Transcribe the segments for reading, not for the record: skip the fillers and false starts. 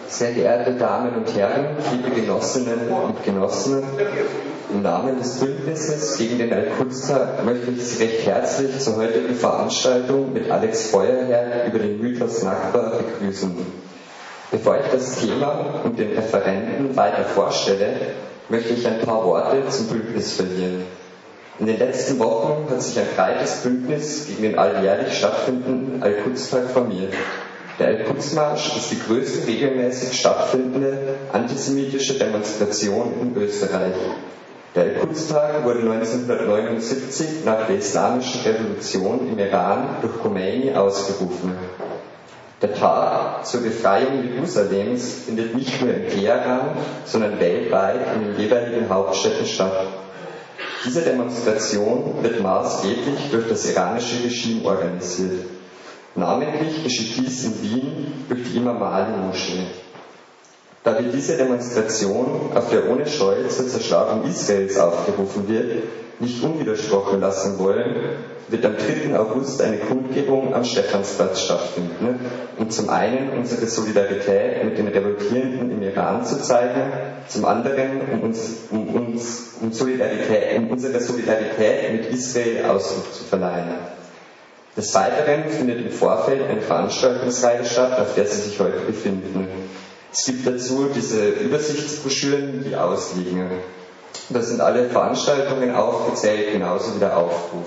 Sehr geehrte Damen und Herren, liebe Genossinnen und Genossen, im Namen des Bündnisses gegen den Al-Quds-Tag möchte ich Sie recht herzlich zur heutigen Veranstaltung mit Alex Feuerherr über den Mythos Nakba begrüßen. Bevor ich das Thema und den Referenten weiter vorstelle, möchte ich ein paar Worte zum Bündnis verlieren. In den letzten Wochen hat sich ein breites Bündnis gegen den alljährlich stattfindenden Al-Quds-Tag formiert. Der Al-Quds-Marsch ist die größte regelmäßig stattfindende antisemitische Demonstration in Österreich. Der Al-Quds-Tag wurde 1979 nach der Islamischen Revolution im Iran durch Khomeini ausgerufen. Der Tag zur Befreiung Jerusalems findet nicht nur in Teheran, sondern weltweit in den jeweiligen Hauptstädten statt. Diese Demonstration wird maßgeblich durch das iranische Regime organisiert. Namentlich geschieht dies in Wien durch die Imam Ali-Moschee. Da wir diese Demonstration, auf der ohne Scheu zur Zerschlagung Israels aufgerufen wird, nicht unwidersprochen lassen wollen, wird am 3. August eine Kundgebung am Stephansplatz stattfinden, um zum einen unsere Solidarität mit den Revoltierenden im Iran zu zeigen, zum anderen um unsere Solidarität mit Israel Ausdruck zu verleihen. Des Weiteren findet im Vorfeld eine Veranstaltungsreihe statt, auf der Sie sich heute befinden. Es gibt dazu diese Übersichtsbroschüren, die ausliegen. Da sind alle Veranstaltungen aufgezählt, genauso wie der Aufruf.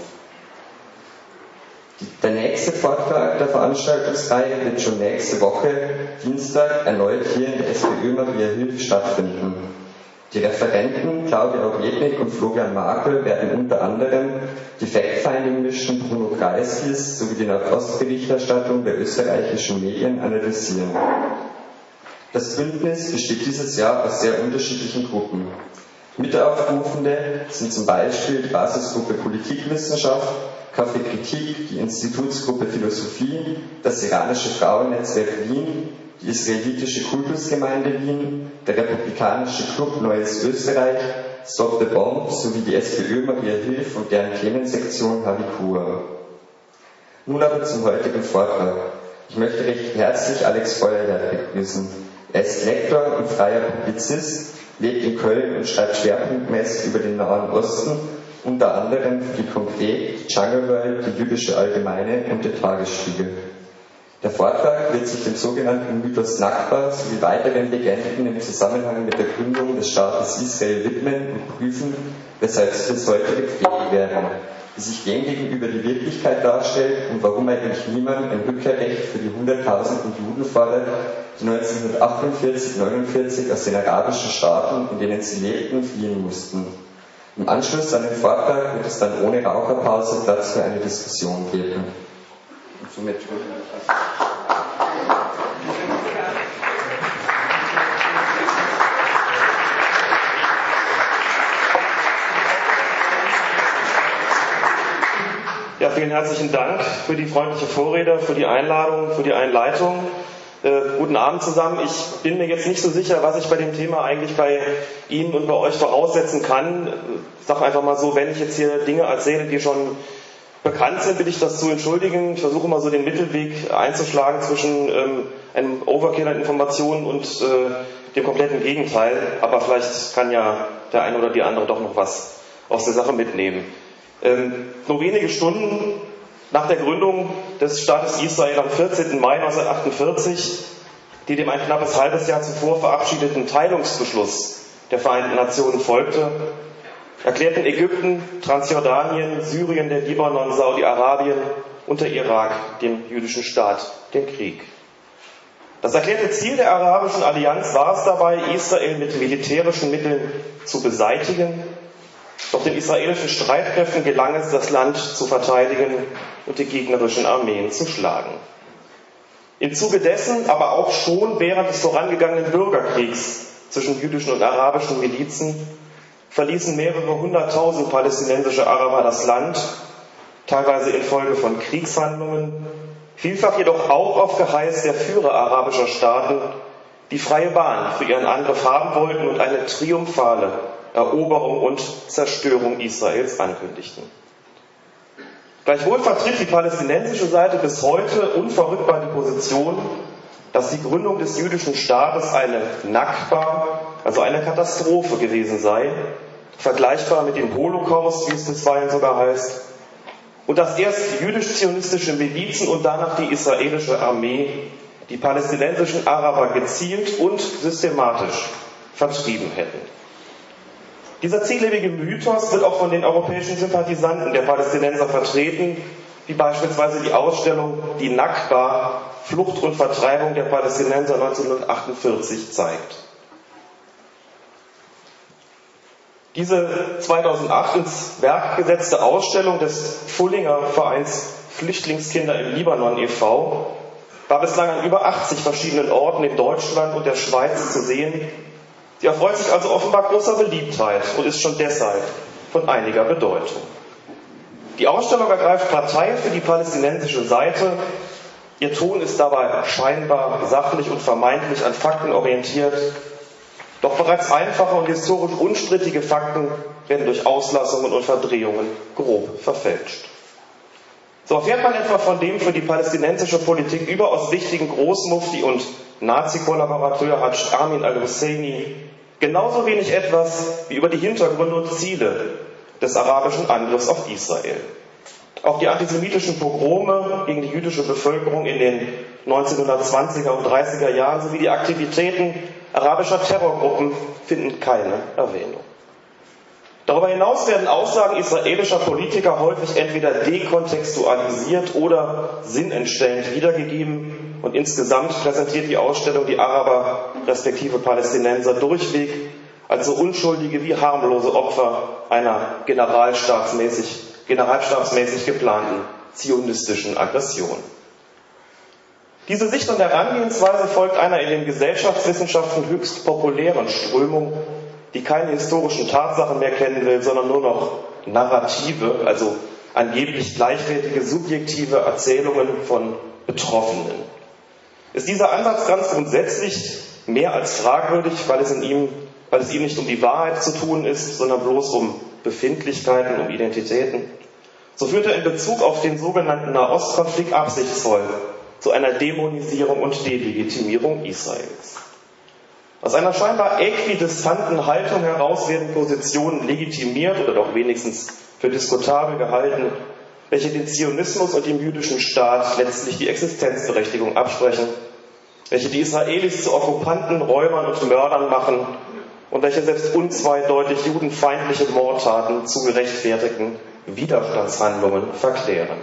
Der nächste Vortrag der Veranstaltungsreihe wird schon nächste Woche, Dienstag, erneut hier in der SPÖ Maria Hilf stattfinden. Die Referenten Claudia Objednik und Florian Markel werden unter anderem die Fact-Finding-Mission Bruno Kreiskis sowie die Nordostberichterstattung der österreichischen Medien analysieren. Das Bündnis besteht dieses Jahr aus sehr unterschiedlichen Gruppen. Mitaufrufende sind zum Beispiel die Basisgruppe Politikwissenschaft, Café Kritik, die Institutsgruppe Philosophie, das iranische Frauennetzwerk Wien, die israelitische Kultusgemeinde Wien, der republikanische Club Neues Österreich, Stop the Bomb sowie die SPÖ Maria Hilf und deren Themensektion Habikua. Nun aber zum heutigen Vortrag. Ich möchte recht herzlich Alex Feuerherr begrüßen. Er ist Lektor und freier Publizist, lebt in Köln und schreibt schwerpunktmäßig über den Nahen Osten, unter anderem für die Konkret, die Jungle World, die Jüdische Allgemeine und der Tagesspiegel. Der Vortrag wird sich dem sogenannten Mythos Nakba sowie weiteren Legenden im Zusammenhang mit der Gründung des Staates Israel widmen und prüfen, weshalb sie bis heute gepflegt werden, wie sich dem gegenüber die Wirklichkeit darstellt und warum eigentlich niemand ein Rückkehrrecht für die Hunderttausenden Juden fordert, die 1948-49 aus den arabischen Staaten, in denen sie lebten, fliehen mussten. Im Anschluss an den Vortrag wird es dann ohne Raucherpause Platz für eine Diskussion geben. Und somit ja, vielen herzlichen Dank für die freundliche Vorrede, für die Einladung, für die Einleitung. Guten Abend zusammen. Ich bin mir jetzt nicht so sicher, was ich bei dem Thema eigentlich bei Ihnen und bei euch voraussetzen kann. Ich sage einfach mal so, wenn ich jetzt hier Dinge erzähle, die schon bekannt sind, bitte ich das zu entschuldigen. Ich versuche mal so den Mittelweg einzuschlagen zwischen einem Overkill an Informationen und dem kompletten Gegenteil. Aber vielleicht kann ja der eine oder die andere doch noch was aus der Sache mitnehmen. Nur wenige Stunden nach der Gründung des Staates Israel am 14. Mai 1948, die dem ein knappes halbes Jahr zuvor verabschiedeten Teilungsbeschluss der Vereinten Nationen folgte, erklärten Ägypten, Transjordanien, Syrien, der Libanon, Saudi-Arabien und der Irak dem jüdischen Staat den Krieg. Das erklärte Ziel der Arabischen Allianz war es dabei, Israel mit militärischen Mitteln zu beseitigen. Doch den israelischen Streitkräften gelang es, das Land zu verteidigen und die gegnerischen Armeen zu schlagen. Im Zuge dessen, aber auch schon während des vorangegangenen Bürgerkriegs zwischen jüdischen und arabischen Milizen, verließen mehrere hunderttausend palästinensische Araber das Land, teilweise infolge von Kriegshandlungen, vielfach jedoch auch auf Geheiß der Führer arabischer Staaten, die freie Bahn für ihren Angriff haben wollten und eine triumphale Eroberung und Zerstörung Israels ankündigten. Gleichwohl vertritt die palästinensische Seite bis heute unverrückbar die Position, dass die Gründung des jüdischen Staates eine Nakba, also eine Katastrophe gewesen sei, vergleichbar mit dem Holocaust, wie es bisweilen sogar heißt, und dass erst jüdisch-zionistische Milizen und danach die israelische Armee die palästinensischen Araber gezielt und systematisch vertrieben hätten. Dieser zieglebige Mythos wird auch von den europäischen Sympathisanten der Palästinenser vertreten, wie beispielsweise die Ausstellung Die Nakba, Flucht und Vertreibung der Palästinenser 1948 zeigt. Diese 2008 ins Werk gesetzte Ausstellung des Fullinger Vereins Flüchtlingskinder im Libanon e.V. war bislang an über 80 verschiedenen Orten in Deutschland und der Schweiz zu sehen. Sie erfreut sich also offenbar großer Beliebtheit und ist schon deshalb von einiger Bedeutung. Die Ausstellung ergreift Partei für die palästinensische Seite. Ihr Ton ist dabei scheinbar sachlich und vermeintlich an Fakten orientiert. Doch bereits einfache und historisch unstrittige Fakten werden durch Auslassungen und Verdrehungen grob verfälscht. So erfährt man etwa von dem für die palästinensische Politik überaus wichtigen Großmufti und Nazi-Kollaborateur Haj Amin al-Husseini genauso wenig etwas wie über die Hintergründe und Ziele des arabischen Angriffs auf Israel. Auch die antisemitischen Pogrome gegen die jüdische Bevölkerung in den 1920er und 30er Jahren sowie die Aktivitäten arabischer Terrorgruppen finden keine Erwähnung. Darüber hinaus werden Aussagen israelischer Politiker häufig entweder dekontextualisiert oder sinnentstellend wiedergegeben und insgesamt präsentiert die Ausstellung die Araber respektive Palästinenser durchweg als so unschuldige wie harmlose Opfer einer generalstabsmäßig geplanten zionistischen Aggression. Diese Sicht und Herangehensweise folgt einer in den Gesellschaftswissenschaften höchst populären Strömung, die keine historischen Tatsachen mehr kennen will, sondern nur noch Narrative, also angeblich gleichwertige subjektive Erzählungen von Betroffenen. Ist dieser Ansatz ganz grundsätzlich mehr als fragwürdig, weil es ihm nicht um die Wahrheit zu tun ist, sondern bloß um Befindlichkeiten, um Identitäten, so führt er in Bezug auf den sogenannten Nahostkonflikt absichtsvoll zu einer Dämonisierung und Delegitimierung Israels. Aus einer scheinbar äquidistanten Haltung heraus werden Positionen legitimiert oder doch wenigstens für diskutabel gehalten, welche den Zionismus und dem jüdischen Staat letztlich die Existenzberechtigung absprechen, welche die Israelis zu Okkupanten, Räubern und Mördern machen und welche selbst unzweideutig judenfeindliche Mordtaten zu gerechtfertigten Widerstandshandlungen verklären.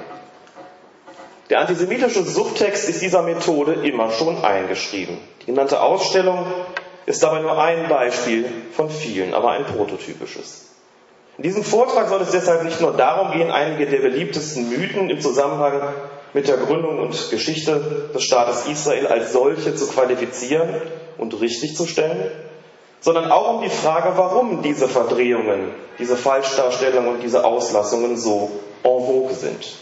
Der antisemitische Subtext ist dieser Methode immer schon eingeschrieben. Die genannte Ausstellung ist dabei nur ein Beispiel von vielen, aber ein prototypisches. In diesem Vortrag soll es deshalb nicht nur darum gehen, einige der beliebtesten Mythen im Zusammenhang mit der Gründung und Geschichte des Staates Israel als solche zu qualifizieren und richtig zu stellen, sondern auch um die Frage, warum diese Verdrehungen, diese Falschdarstellungen und diese Auslassungen so en vogue sind.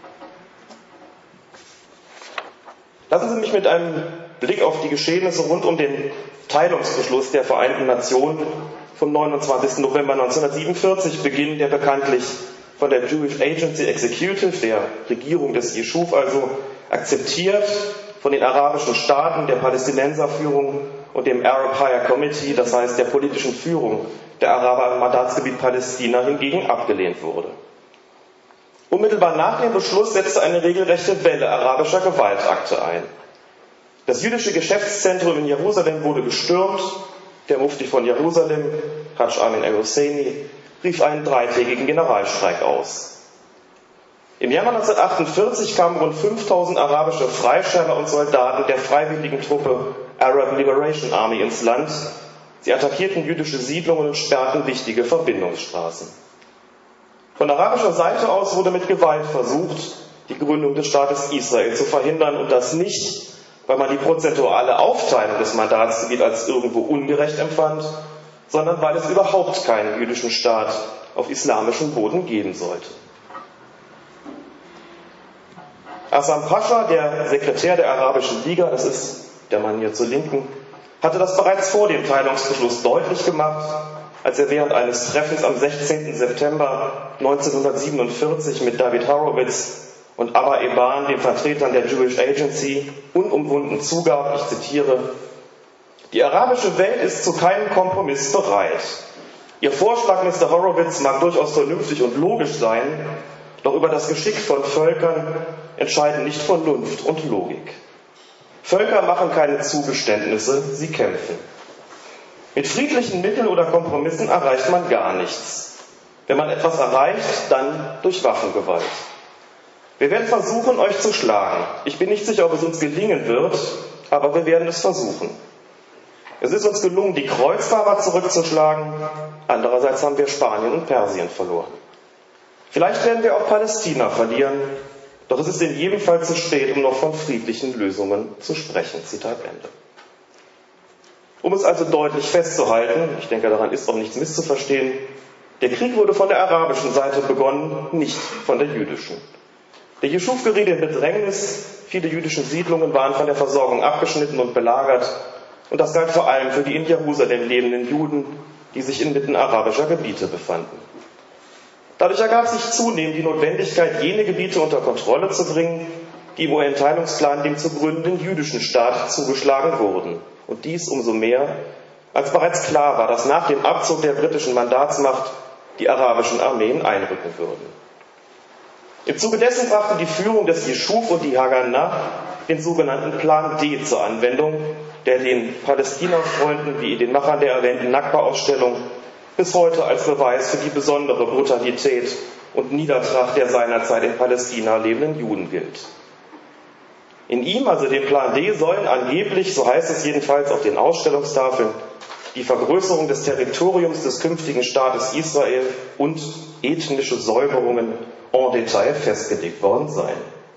Lassen Sie mich mit einem Blick auf die Geschehnisse rund um den Teilungsbeschluss der Vereinten Nationen vom 29. November 1947 beginnen, der bekanntlich von der Jewish Agency Executive, der Regierung des Jeschuv, also akzeptiert, von den arabischen Staaten, der Palästinenserführung und dem Arab Higher Committee, das heißt der politischen Führung der Araber im Mandatsgebiet Palästina, hingegen abgelehnt wurde. Unmittelbar nach dem Beschluss setzte eine regelrechte Welle arabischer Gewaltakte ein. Das jüdische Geschäftszentrum in Jerusalem wurde gestürmt. Der Mufti von Jerusalem, Haj Amin al-Husseini, rief einen 3-tägigen Generalstreik aus. Im Januar 1948 kamen rund 5000 arabische Freischärler und Soldaten der freiwilligen Truppe Arab Liberation Army ins Land. Sie attackierten jüdische Siedlungen und sperrten wichtige Verbindungsstraßen. Von arabischer Seite aus wurde mit Gewalt versucht, die Gründung des Staates Israel zu verhindern, und das nicht, weil man die prozentuale Aufteilung des Mandatsgebiets als irgendwo ungerecht empfand, sondern weil es überhaupt keinen jüdischen Staat auf islamischem Boden geben sollte. Assam Pascha, der Sekretär der Arabischen Liga, das ist der Mann hier zur Linken, hatte das bereits vor dem Teilungsbeschluss deutlich gemacht, als er während eines Treffens am 16. September 1947 mit David Horowitz und Abba Eban, den Vertretern der Jewish Agency, unumwunden zugab, ich zitiere: Die arabische Welt ist zu keinem Kompromiss bereit. Ihr Vorschlag, Mr. Horowitz, mag durchaus vernünftig und logisch sein, doch über das Geschick von Völkern entscheiden nicht Vernunft und Logik. Völker machen keine Zugeständnisse, sie kämpfen. Mit friedlichen Mitteln oder Kompromissen erreicht man gar nichts. Wenn man etwas erreicht, dann durch Waffengewalt. Wir werden versuchen, euch zu schlagen. Ich bin nicht sicher, ob es uns gelingen wird, aber wir werden es versuchen. Es ist uns gelungen, die Kreuzfahrer zurückzuschlagen. Andererseits haben wir Spanien und Persien verloren. Vielleicht werden wir auch Palästina verlieren, doch es ist in jedem Fall zu spät, um noch von friedlichen Lösungen zu sprechen. Zitat Ende. Um es also deutlich festzuhalten, ich denke, daran ist auch nichts misszuverstehen, der Krieg wurde von der arabischen Seite begonnen, nicht von der jüdischen. Der Jeschuv geriet in Bedrängnis, viele jüdische Siedlungen waren von der Versorgung abgeschnitten und belagert, und das galt vor allem für die in Jerusalem lebenden Juden, die sich inmitten arabischer Gebiete befanden. Dadurch ergab sich zunehmend die Notwendigkeit, jene Gebiete unter Kontrolle zu bringen, die im UN-Teilungsplan dem zu gründenden jüdischen Staat zugeschlagen wurden. Und dies umso mehr, als bereits klar war, dass nach dem Abzug der britischen Mandatsmacht die arabischen Armeen einrücken würden. Im Zuge dessen brachte die Führung des Jeschuv und die Haganah den sogenannten Plan D zur Anwendung, der den Palästina-Freunden wie den Machern der erwähnten Nakba-Ausstellung bis heute als Beweis für die besondere Brutalität und Niedertracht der seinerzeit in Palästina lebenden Juden gilt. In ihm, also dem Plan D, sollen angeblich, so heißt es jedenfalls auf den Ausstellungstafeln, die Vergrößerung des Territoriums des künftigen Staates Israel und ethnische Säuberungen en Detail festgelegt worden sein.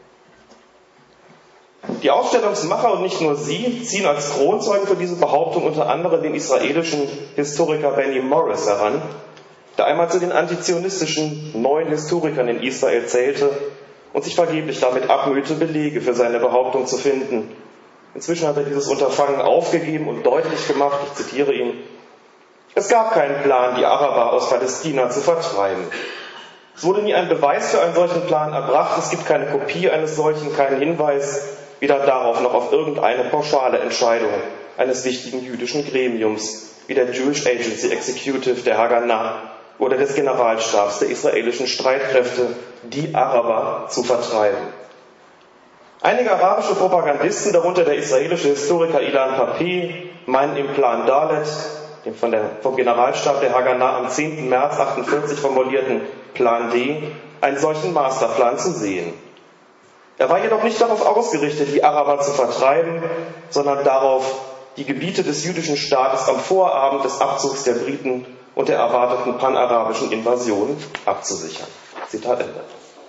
Die Ausstellungsmacher und nicht nur sie ziehen als Kronzeugen für diese Behauptung unter anderem den israelischen Historiker Benny Morris heran, der einmal zu den antizionistischen neuen Historikern in Israel zählte und sich vergeblich damit abmühte, Belege für seine Behauptung zu finden. Inzwischen hat er dieses Unterfangen aufgegeben und deutlich gemacht, ich zitiere ihn: Es gab keinen Plan, die Araber aus Palästina zu vertreiben. Es wurde nie ein Beweis für einen solchen Plan erbracht, es gibt keine Kopie eines solchen, keinen Hinweis, weder darauf noch auf irgendeine pauschale Entscheidung eines wichtigen jüdischen Gremiums, wie der Jewish Agency Executive, der Haganah, oder des Generalstabs der israelischen Streitkräfte, die Araber zu vertreiben. Einige arabische Propagandisten, darunter der israelische Historiker Ilan Pappé, meinen im Plan Dalet, dem vom Generalstab der Haganah am 10. März 1948 formulierten Plan D, einen solchen Masterplan zu sehen. Er war jedoch nicht darauf ausgerichtet, die Araber zu vertreiben, sondern darauf, die Gebiete des jüdischen Staates am Vorabend des Abzugs der Briten und der erwarteten panarabischen Invasion abzusichern. Zitat Ende.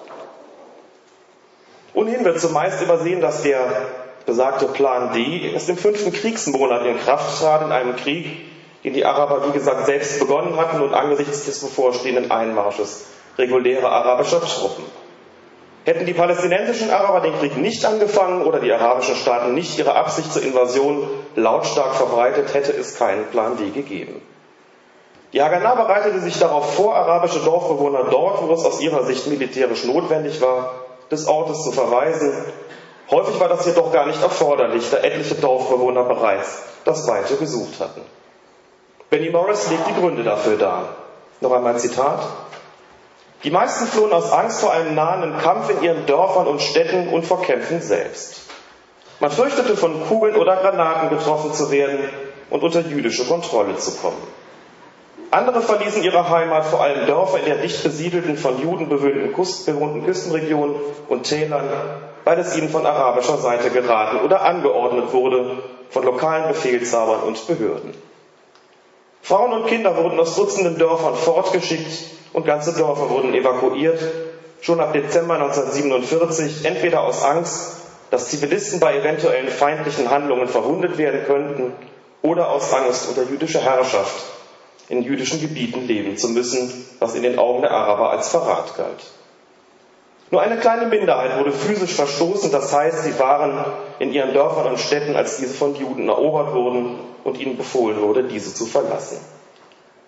Ohnehin wird zumeist übersehen, dass der besagte Plan D erst im 5. Kriegsmonat in Kraft trat, in einem Krieg, den die Araber, wie gesagt, selbst begonnen hatten und angesichts des bevorstehenden Einmarsches regulärer arabischer Truppen. Hätten die palästinensischen Araber den Krieg nicht angefangen oder die arabischen Staaten nicht ihre Absicht zur Invasion lautstark verbreitet, hätte es keinen Plan D gegeben. Die Haganah bereitete sich darauf vor, arabische Dorfbewohner dort, wo es aus ihrer Sicht militärisch notwendig war, des Ortes zu verweisen. Häufig war das jedoch gar nicht erforderlich, da etliche Dorfbewohner bereits das Weite gesucht hatten. Benny Morris legt die Gründe dafür dar. Noch einmal Zitat: Die meisten flohen aus Angst vor einem nahenden Kampf in ihren Dörfern und Städten und vor Kämpfen selbst. Man fürchtete, von Kugeln oder Granaten getroffen zu werden und unter jüdische Kontrolle zu kommen. Andere verließen ihre Heimat, vor allem Dörfer in der dicht besiedelten, von Juden bewohnten Küstenregionen und Tälern, weil es ihnen von arabischer Seite geraten oder angeordnet wurde von lokalen Befehlshabern und Behörden. Frauen und Kinder wurden aus Dutzenden Dörfern fortgeschickt und ganze Dörfer wurden evakuiert, schon ab Dezember 1947, entweder aus Angst, dass Zivilisten bei eventuellen feindlichen Handlungen verwundet werden könnten, oder aus Angst, unter jüdischer Herrschaft in jüdischen Gebieten leben zu müssen, was in den Augen der Araber als Verrat galt. Nur eine kleine Minderheit wurde physisch verstoßen, das heißt, sie waren in ihren Dörfern und Städten, als diese von Juden erobert wurden und ihnen befohlen wurde, diese zu verlassen.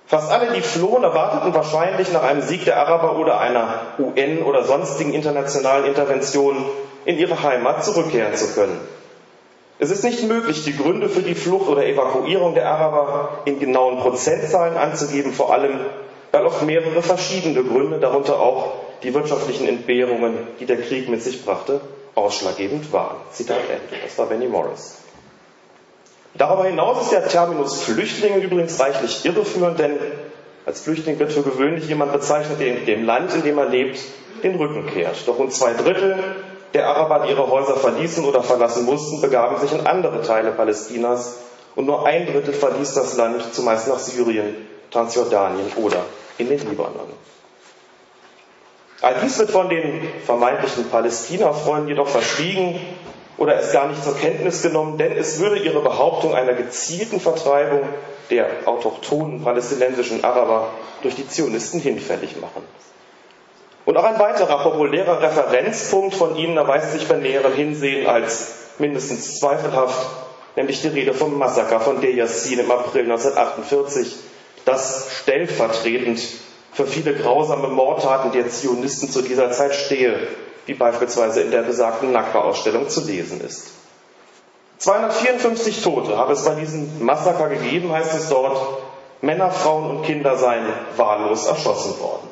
Fast alle, die flohen, erwarteten wahrscheinlich nach einem Sieg der Araber oder einer UN- oder sonstigen internationalen Intervention in ihre Heimat zurückkehren zu können. Es ist nicht möglich, die Gründe für die Flucht oder Evakuierung der Araber in genauen Prozentzahlen anzugeben, vor allem, weil oft mehrere verschiedene Gründe, darunter auch die wirtschaftlichen Entbehrungen, die der Krieg mit sich brachte, ausschlaggebend waren. Zitat Ende. Das war Benny Morris. Darüber hinaus ist der Terminus Flüchtlinge übrigens reichlich irreführend, denn als Flüchtling wird für gewöhnlich jemand bezeichnet, der in dem Land, in dem er lebt, den Rücken kehrt. Doch rund 2/3 der Araber, die ihre Häuser verließen oder verlassen mussten, begaben sich in andere Teile Palästinas und nur 1/3 verließ das Land, zumeist nach Syrien, Transjordanien oder in den Libanon. All dies wird von den vermeintlichen Palästina-Freunden jedoch verschwiegen oder es gar nicht zur Kenntnis genommen, denn es würde ihre Behauptung einer gezielten Vertreibung der autochthonen palästinensischen Araber durch die Zionisten hinfällig machen. Und auch ein weiterer populärer Referenzpunkt von ihnen erweist sich bei näherem Hinsehen als mindestens zweifelhaft, nämlich die Rede vom Massaker von Deir Yassin im April 1948, das stellvertretend für viele grausame Mordtaten der Zionisten zu dieser Zeit stehe, wie beispielsweise in der besagten Nakba-Ausstellung zu lesen ist. 254 Tote habe es bei diesem Massaker gegeben, heißt es dort. Männer, Frauen und Kinder seien wahllos erschossen worden.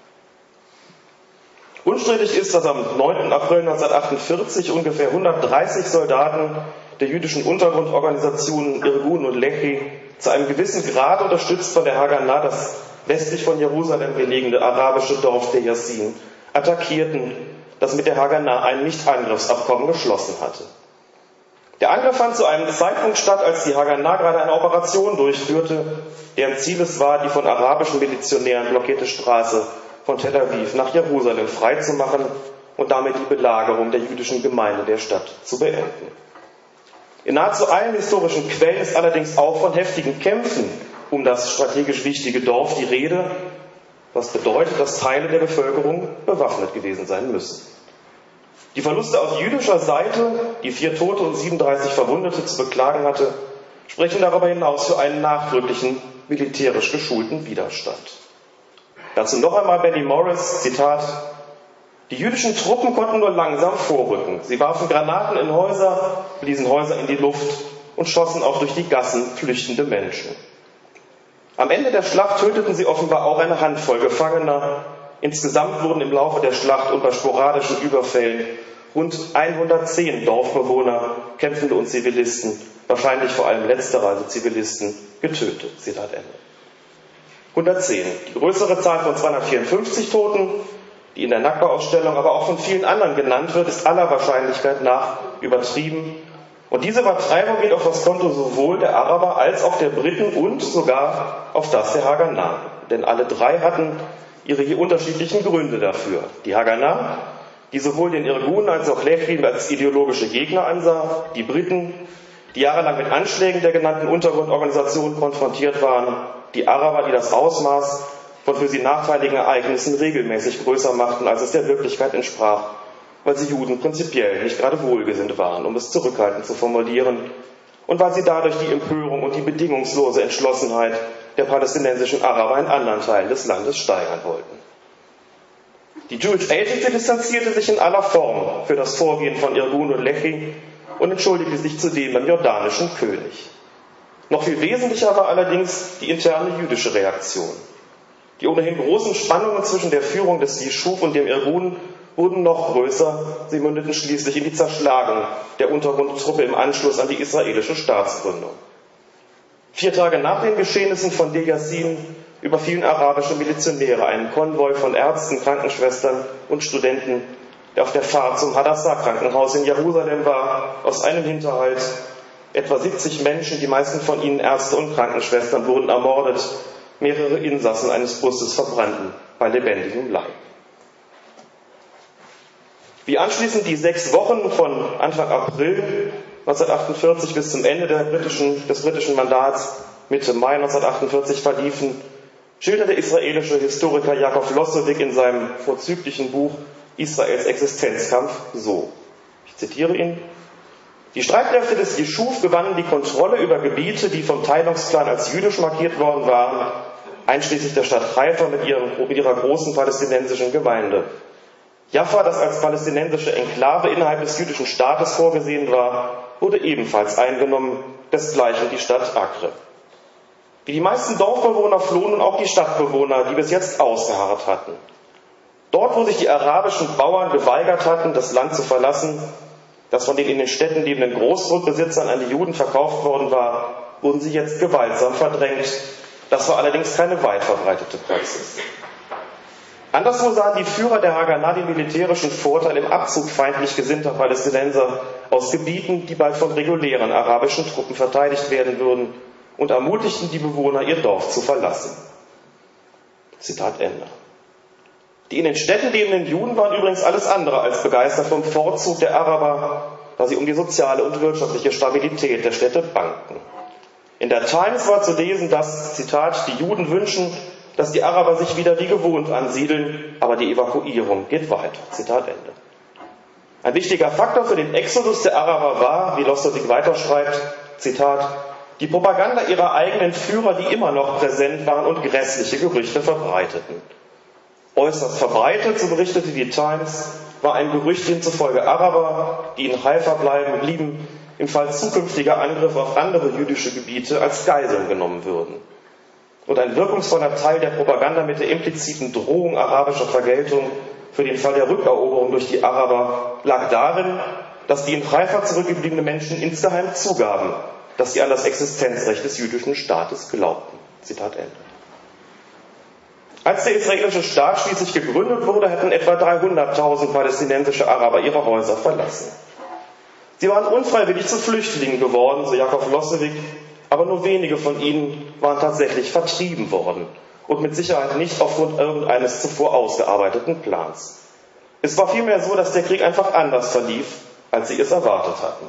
Unstrittig ist, dass am 9. April 1948 ungefähr 130 Soldaten der jüdischen Untergrundorganisationen Irgun und Lehi zu einem gewissen Grad unterstützt von der Haganah das westlich von Jerusalem gelegene arabische Dorf Deir Yassin attackierten, das mit der Haganah ein Nichtangriffsabkommen geschlossen hatte. Der Angriff fand zu einem Zeitpunkt statt, als die Haganah gerade eine Operation durchführte, deren Ziel es war, die von arabischen Milizionären blockierte Straße von Tel Aviv nach Jerusalem freizumachen und damit die Belagerung der jüdischen Gemeinde der Stadt zu beenden. In nahezu allen historischen Quellen ist allerdings auch von heftigen Kämpfen um das strategisch wichtige Dorf die Rede, was bedeutet, dass Teile der Bevölkerung bewaffnet gewesen sein müssen. Die Verluste auf jüdischer Seite, die 4 Tote und 37 Verwundete zu beklagen hatte, sprechen darüber hinaus für einen nachdrücklichen, militärisch geschulten Widerstand. Dazu noch einmal Benny Morris, Zitat: Die jüdischen Truppen konnten nur langsam vorrücken. Sie warfen Granaten in Häuser, bliesen Häuser in die Luft und schossen auch durch die Gassen flüchtende Menschen. Am Ende der Schlacht töteten sie offenbar auch eine Handvoll Gefangener. Insgesamt wurden im Laufe der Schlacht und bei sporadischen Überfällen rund 110 Dorfbewohner, Kämpfende und Zivilisten, wahrscheinlich vor allem letzterer, also Zivilisten, getötet. Zitat Ende. 110. Die größere Zahl von 254 Toten, die in der Nakba-Ausstellung, aber auch von vielen anderen genannt wird, ist aller Wahrscheinlichkeit nach übertrieben. Und diese Übertreibung geht auf das Konto sowohl der Araber als auch der Briten und sogar auf das der Haganah. Denn alle drei hatten ihre je unterschiedlichen Gründe dafür. Die Haganah, die sowohl den Irgun als auch Lehi als ideologische Gegner ansah, die Briten, die jahrelang mit Anschlägen der genannten Untergrundorganisationen konfrontiert waren, die Araber, die das Ausmaß von für sie nachteiligen Ereignissen regelmäßig größer machten, als es der Wirklichkeit entsprach, weil sie Juden prinzipiell nicht gerade wohlgesinnt waren, um es zurückhaltend zu formulieren, und weil sie dadurch die Empörung und die bedingungslose Entschlossenheit der palästinensischen Araber in anderen Teilen des Landes steigern wollten. Die Jewish Agency distanzierte sich in aller Form für das Vorgehen von Irgun und Lehi und entschuldigte sich zudem beim jordanischen König. Noch viel wesentlicher war allerdings die interne jüdische Reaktion. Die ohnehin großen Spannungen zwischen der Führung des Jeschuv und dem Irgun wurden noch größer. Sie mündeten schließlich in die Zerschlagung der Untergrundtruppe im Anschluss an die israelische Staatsgründung. 4 Tage nach den Geschehnissen von Deir Yassin überfielen arabische Milizionäre einen Konvoi von Ärzten, Krankenschwestern und Studenten, der auf der Fahrt zum Hadassah-Krankenhaus in Jerusalem war, aus einem Hinterhalt. Etwa 70 Menschen, die meisten von ihnen Ärzte und Krankenschwestern, wurden ermordet. Mehrere Insassen eines Busses verbrannten bei lebendigem Leib. Wie anschließend die 6 Wochen von Anfang April 1948 bis zum Ende des britischen Mandats Mitte Mai 1948 verliefen, schildert der israelische Historiker Jakob Lossowick in seinem vorzüglichen Buch Israels Existenzkampf so. Ich zitiere ihn: Die Streitkräfte des Jeschuv gewannen die Kontrolle über Gebiete, die vom Teilungsplan als jüdisch markiert worden waren, einschließlich der Stadt Haifa mit ihrer großen palästinensischen Gemeinde. Jaffa, das als palästinensische Enklave innerhalb des jüdischen Staates vorgesehen war, wurde ebenfalls eingenommen, desgleichen die Stadt Acre. Wie die meisten Dorfbewohner flohen nun auch die Stadtbewohner, die bis jetzt ausgeharrt hatten. Dort, wo sich die arabischen Bauern geweigert hatten, das Land zu verlassen, das von den in den Städten lebenden Großgrundbesitzern an die Juden verkauft worden war, wurden sie jetzt gewaltsam verdrängt. Das war allerdings keine weit verbreitete Praxis. Anderswo sahen die Führer der Haganah den militärischen Vorteil im Abzug feindlich gesinnter Palästinenser aus Gebieten, die bald von regulären arabischen Truppen verteidigt werden würden, und ermutigten die Bewohner, ihr Dorf zu verlassen. Zitat Ende. Die in den Städten lebenden Juden waren übrigens alles andere als begeistert vom Vorzug der Araber, da sie um die soziale und wirtschaftliche Stabilität der Städte bangten. In der Times war zu lesen, dass, Zitat, die Juden wünschen, dass die Araber sich wieder wie gewohnt ansiedeln, aber die Evakuierung geht weiter. Zitat Ende. Ein wichtiger Faktor für den Exodus der Araber war, wie Lostodik weiterschreibt, Zitat, die Propaganda ihrer eigenen Führer, die immer noch präsent waren und grässliche Gerüchte verbreiteten. Äußerst verbreitet, so berichtete die Times, war ein Gerücht, demzufolge Araber, die in Haifa blieben, im Fall zukünftiger Angriffe auf andere jüdische Gebiete als Geiseln genommen würden. Und ein wirkungsvoller Teil der Propaganda mit der impliziten Drohung arabischer Vergeltung für den Fall der Rückeroberung durch die Araber lag darin, dass die in Haifa zurückgebliebenen Menschen insgeheim zugaben, dass sie an das Existenzrecht des jüdischen Staates glaubten. Zitat Ende. Als der israelische Staat schließlich gegründet wurde, hätten etwa 300.000 palästinensische Araber ihre Häuser verlassen. Sie waren unfreiwillig zu Flüchtlingen geworden, so Jakob Lossewig, aber nur wenige von ihnen waren tatsächlich vertrieben worden und mit Sicherheit nicht aufgrund irgendeines zuvor ausgearbeiteten Plans. Es war vielmehr so, dass der Krieg einfach anders verlief, als sie es erwartet hatten.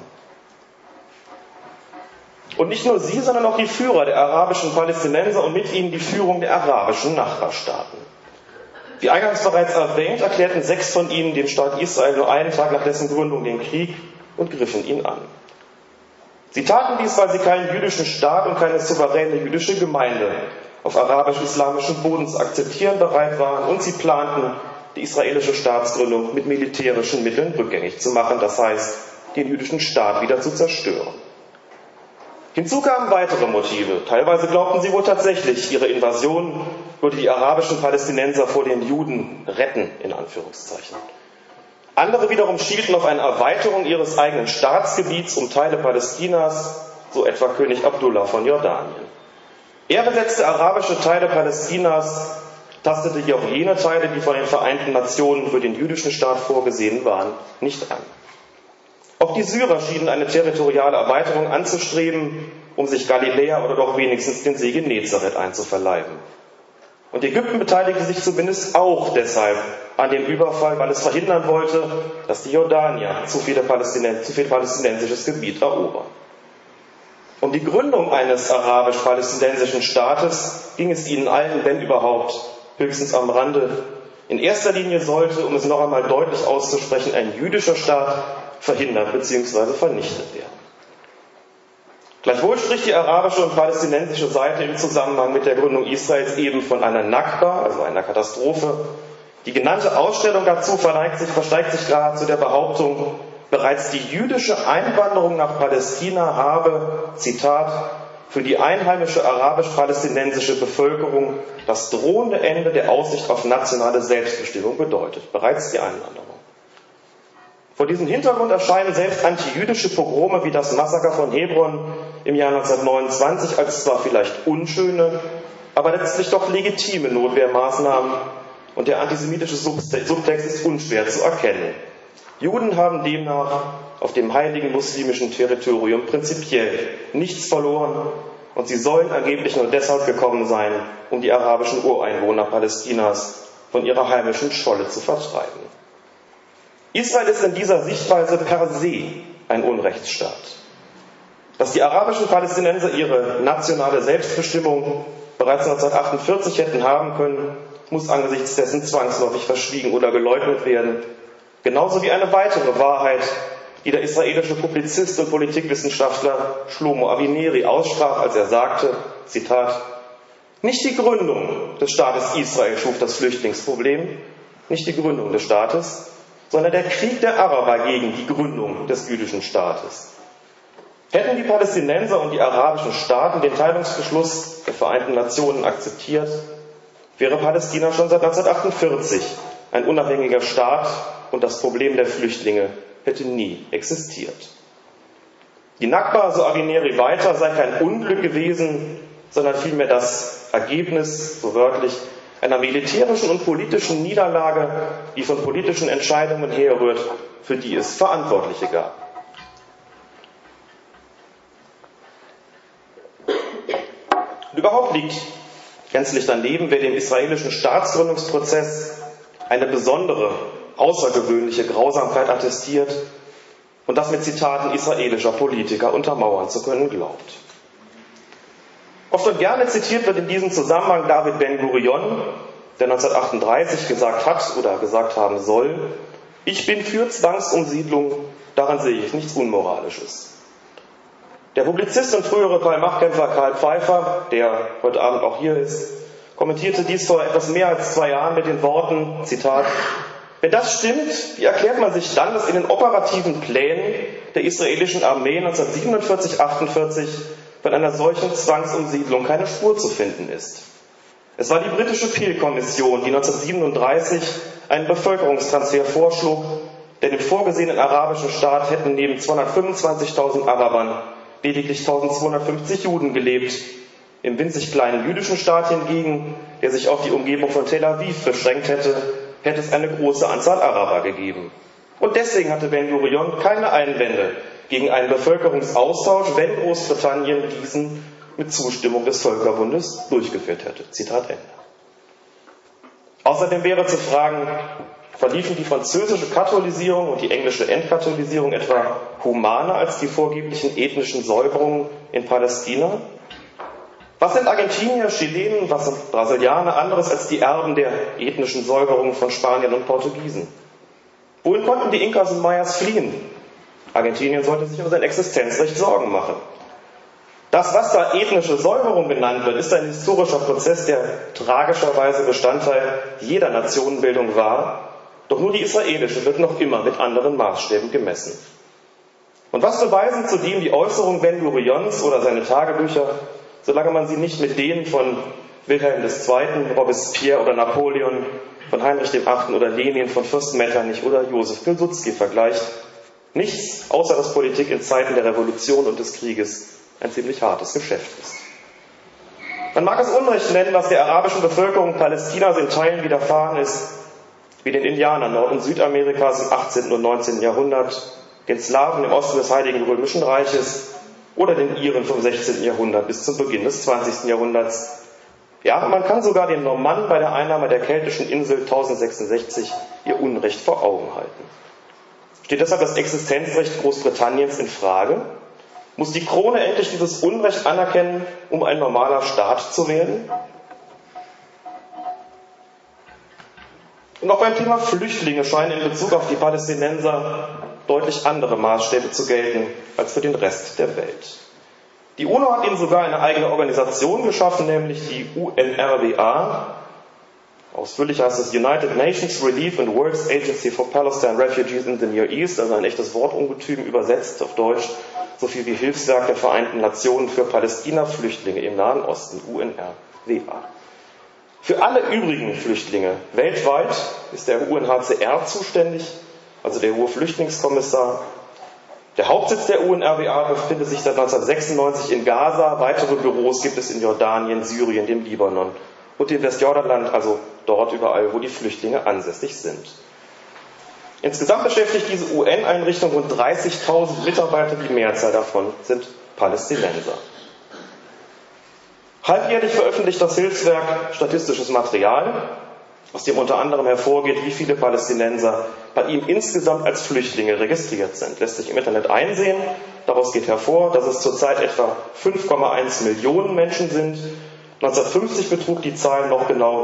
Und nicht nur sie, sondern auch die Führer der arabischen Palästinenser und mit ihnen die Führung der arabischen Nachbarstaaten. Wie eingangs bereits erwähnt, erklärten 6 von ihnen dem Staat Israel nur einen Tag nach dessen Gründung den Krieg und griffen ihn an. Sie taten dies, weil sie keinen jüdischen Staat und keine souveräne jüdische Gemeinde auf arabisch-islamischem Boden zu akzeptieren bereit waren, und sie planten, die israelische Staatsgründung mit militärischen Mitteln rückgängig zu machen, das heißt, den jüdischen Staat wieder zu zerstören. Hinzu kamen weitere Motive. Teilweise glaubten sie wohl tatsächlich, ihre Invasion würde die arabischen Palästinenser vor den Juden retten, in Anführungszeichen. Andere wiederum schielten auf eine Erweiterung ihres eigenen Staatsgebiets um Teile Palästinas, so etwa König Abdullah von Jordanien. Er besetzte arabische Teile Palästinas, tastete jedoch jene Teile, die von den Vereinten Nationen für den jüdischen Staat vorgesehen waren, nicht an. Auch die Syrer schienen eine territoriale Erweiterung anzustreben, um sich Galiläa oder doch wenigstens den See Genezareth einzuverleiben. Und Ägypten beteiligte sich zumindest auch deshalb an dem Überfall, weil es verhindern wollte, dass die Jordanier zu viel palästinensisches Gebiet erobern. Um die Gründung eines arabisch-palästinensischen Staates ging es ihnen allen, wenn überhaupt, höchstens am Rande. In erster Linie sollte, um es noch einmal deutlich auszusprechen, ein jüdischer Staat verhindert bzw. vernichtet werden. Gleichwohl strich die arabische und palästinensische Seite im Zusammenhang mit der Gründung Israels eben von einer Nakba, also einer Katastrophe. Die genannte Ausstellung dazu versteigt sich gerade zu der Behauptung, bereits die jüdische Einwanderung nach Palästina habe, Zitat, für die einheimische arabisch-palästinensische Bevölkerung das drohende Ende der Aussicht auf nationale Selbstbestimmung bedeutet. Bereits die Einwanderung. Vor diesem Hintergrund erscheinen selbst antijüdische Pogrome wie das Massaker von Hebron im Jahr 1929 als zwar vielleicht unschöne, aber letztlich doch legitime Notwehrmaßnahmen, und der antisemitische Subtext ist unschwer zu erkennen. Juden haben demnach auf dem heiligen muslimischen Territorium prinzipiell nichts verloren, und sie sollen angeblich nur deshalb gekommen sein, um die arabischen Ureinwohner Palästinas von ihrer heimischen Scholle zu vertreiben. Israel ist in dieser Sichtweise per se ein Unrechtsstaat. Dass die arabischen Palästinenser ihre nationale Selbstbestimmung bereits 1948 hätten haben können, muss angesichts dessen zwangsläufig verschwiegen oder geleugnet werden. Genauso wie eine weitere Wahrheit, die der israelische Publizist und Politikwissenschaftler Shlomo Avineri aussprach, als er sagte, Zitat, Nicht die Gründung des Staates Israel schuf das Flüchtlingsproblem, nicht die Gründung des Staates, sondern der Krieg der Araber gegen die Gründung des jüdischen Staates. Hätten die Palästinenser und die arabischen Staaten den Teilungsbeschluss der Vereinten Nationen akzeptiert, wäre Palästina schon seit 1948 ein unabhängiger Staat und das Problem der Flüchtlinge hätte nie existiert. Die Nakba, so Avineri weiter, sei kein Unglück gewesen, sondern vielmehr das Ergebnis, so wörtlich, einer militärischen und politischen Niederlage, die von politischen Entscheidungen herrührt, für die es Verantwortliche gab. Und überhaupt liegt gänzlich daneben, wer dem israelischen Staatsgründungsprozess eine besondere, außergewöhnliche Grausamkeit attestiert und das mit Zitaten israelischer Politiker untermauern zu können glaubt. Oft und gerne zitiert wird in diesem Zusammenhang David Ben-Gurion, der 1938 gesagt hat oder gesagt haben soll: Ich bin für Zwangsumsiedlung, daran sehe ich nichts Unmoralisches. Der Publizist und frühere Karl-Marx-Kämpfer Karl Pfeiffer, der heute Abend auch hier ist, kommentierte dies vor etwas mehr als 2 Jahren mit den Worten, Zitat: Wenn das stimmt, wie erklärt man sich dann, dass in den operativen Plänen der israelischen Armee 1947/48 von einer solchen Zwangsumsiedlung keine Spur zu finden ist? Es war die britische Peel-Kommission, die 1937 einen Bevölkerungstransfer vorschlug, denn im vorgesehenen arabischen Staat hätten neben 225.000 Arabern lediglich 1250 Juden gelebt. Im winzig kleinen jüdischen Staat hingegen, der sich auf die Umgebung von Tel Aviv beschränkt hätte, hätte es eine große Anzahl Araber gegeben. Und deswegen hatte Ben-Gurion keine Einwände gegen einen Bevölkerungsaustausch, wenn Großbritannien diesen mit Zustimmung des Völkerbundes durchgeführt hätte. Zitat Ende. Außerdem wäre zu fragen, verliefen die französische Katholisierung und die englische Entkatholisierung etwa humaner als die vorgeblichen ethnischen Säuberungen in Palästina? Was sind Argentinier, Chilenen, was sind Brasilianer anderes als die Erben der ethnischen Säuberungen von Spaniern und Portugiesen? Wohin konnten die Inkas und Mayas fliehen? Argentinien sollte sich um sein Existenzrecht Sorgen machen. Das, was da ethnische Säuberung genannt wird, ist ein historischer Prozess, der tragischerweise Bestandteil jeder Nationenbildung war. Doch nur die israelische wird noch immer mit anderen Maßstäben gemessen. Und was beweisen zudem die Äußerungen Ben-Gurions oder seine Tagebücher, solange man sie nicht mit denen von Wilhelm II., Robespierre oder Napoleon, von Heinrich VIII. Oder Lenin, von Fürst Metternich oder Josef Pilsudski vergleicht? Nichts, außer dass Politik in Zeiten der Revolution und des Krieges ein ziemlich hartes Geschäft ist. Man mag es Unrecht nennen, was der arabischen Bevölkerung Palästinas in Teilen widerfahren ist, wie den Indianern Nord- und Südamerikas im 18. und 19. Jahrhundert, den Slawen im Osten des Heiligen Römischen Reiches oder den Iren vom 16. Jahrhundert bis zum Beginn des 20. Jahrhunderts. Ja, man kann sogar den Normannen bei der Einnahme der keltischen Insel 1066 ihr Unrecht vor Augen halten. Steht deshalb das Existenzrecht Großbritanniens in Frage? Muss die Krone endlich dieses Unrecht anerkennen, um ein normaler Staat zu werden? Und auch beim Thema Flüchtlinge scheinen in Bezug auf die Palästinenser deutlich andere Maßstäbe zu gelten als für den Rest der Welt. Die UNO hat ihnen sogar eine eigene Organisation geschaffen, nämlich die UNRWA. Ausführlich heißt es United Nations Relief and Works Agency for Palestine Refugees in the Near East, also ein echtes Wortungetüm übersetzt auf Deutsch, so viel wie Hilfswerk der Vereinten Nationen für Palästina-Flüchtlinge im Nahen Osten, UNRWA. Für alle übrigen Flüchtlinge weltweit ist der UNHCR zuständig, also der Hohe Flüchtlingskommissar. Der Hauptsitz der UNRWA befindet sich seit 1996 in Gaza. Weitere Büros gibt es in Jordanien, Syrien, dem Libanon und dem Westjordanland, also dort überall, wo die Flüchtlinge ansässig sind. Insgesamt beschäftigt diese UN-Einrichtung rund 30.000 Mitarbeiter, die Mehrzahl davon sind Palästinenser. Halbjährlich veröffentlicht das Hilfswerk statistisches Material, aus dem unter anderem hervorgeht, wie viele Palästinenser bei ihm insgesamt als Flüchtlinge registriert sind. Lässt sich im Internet einsehen. Daraus geht hervor, dass es zurzeit etwa 5,1 Millionen Menschen sind. 1950 betrug die Zahl noch genau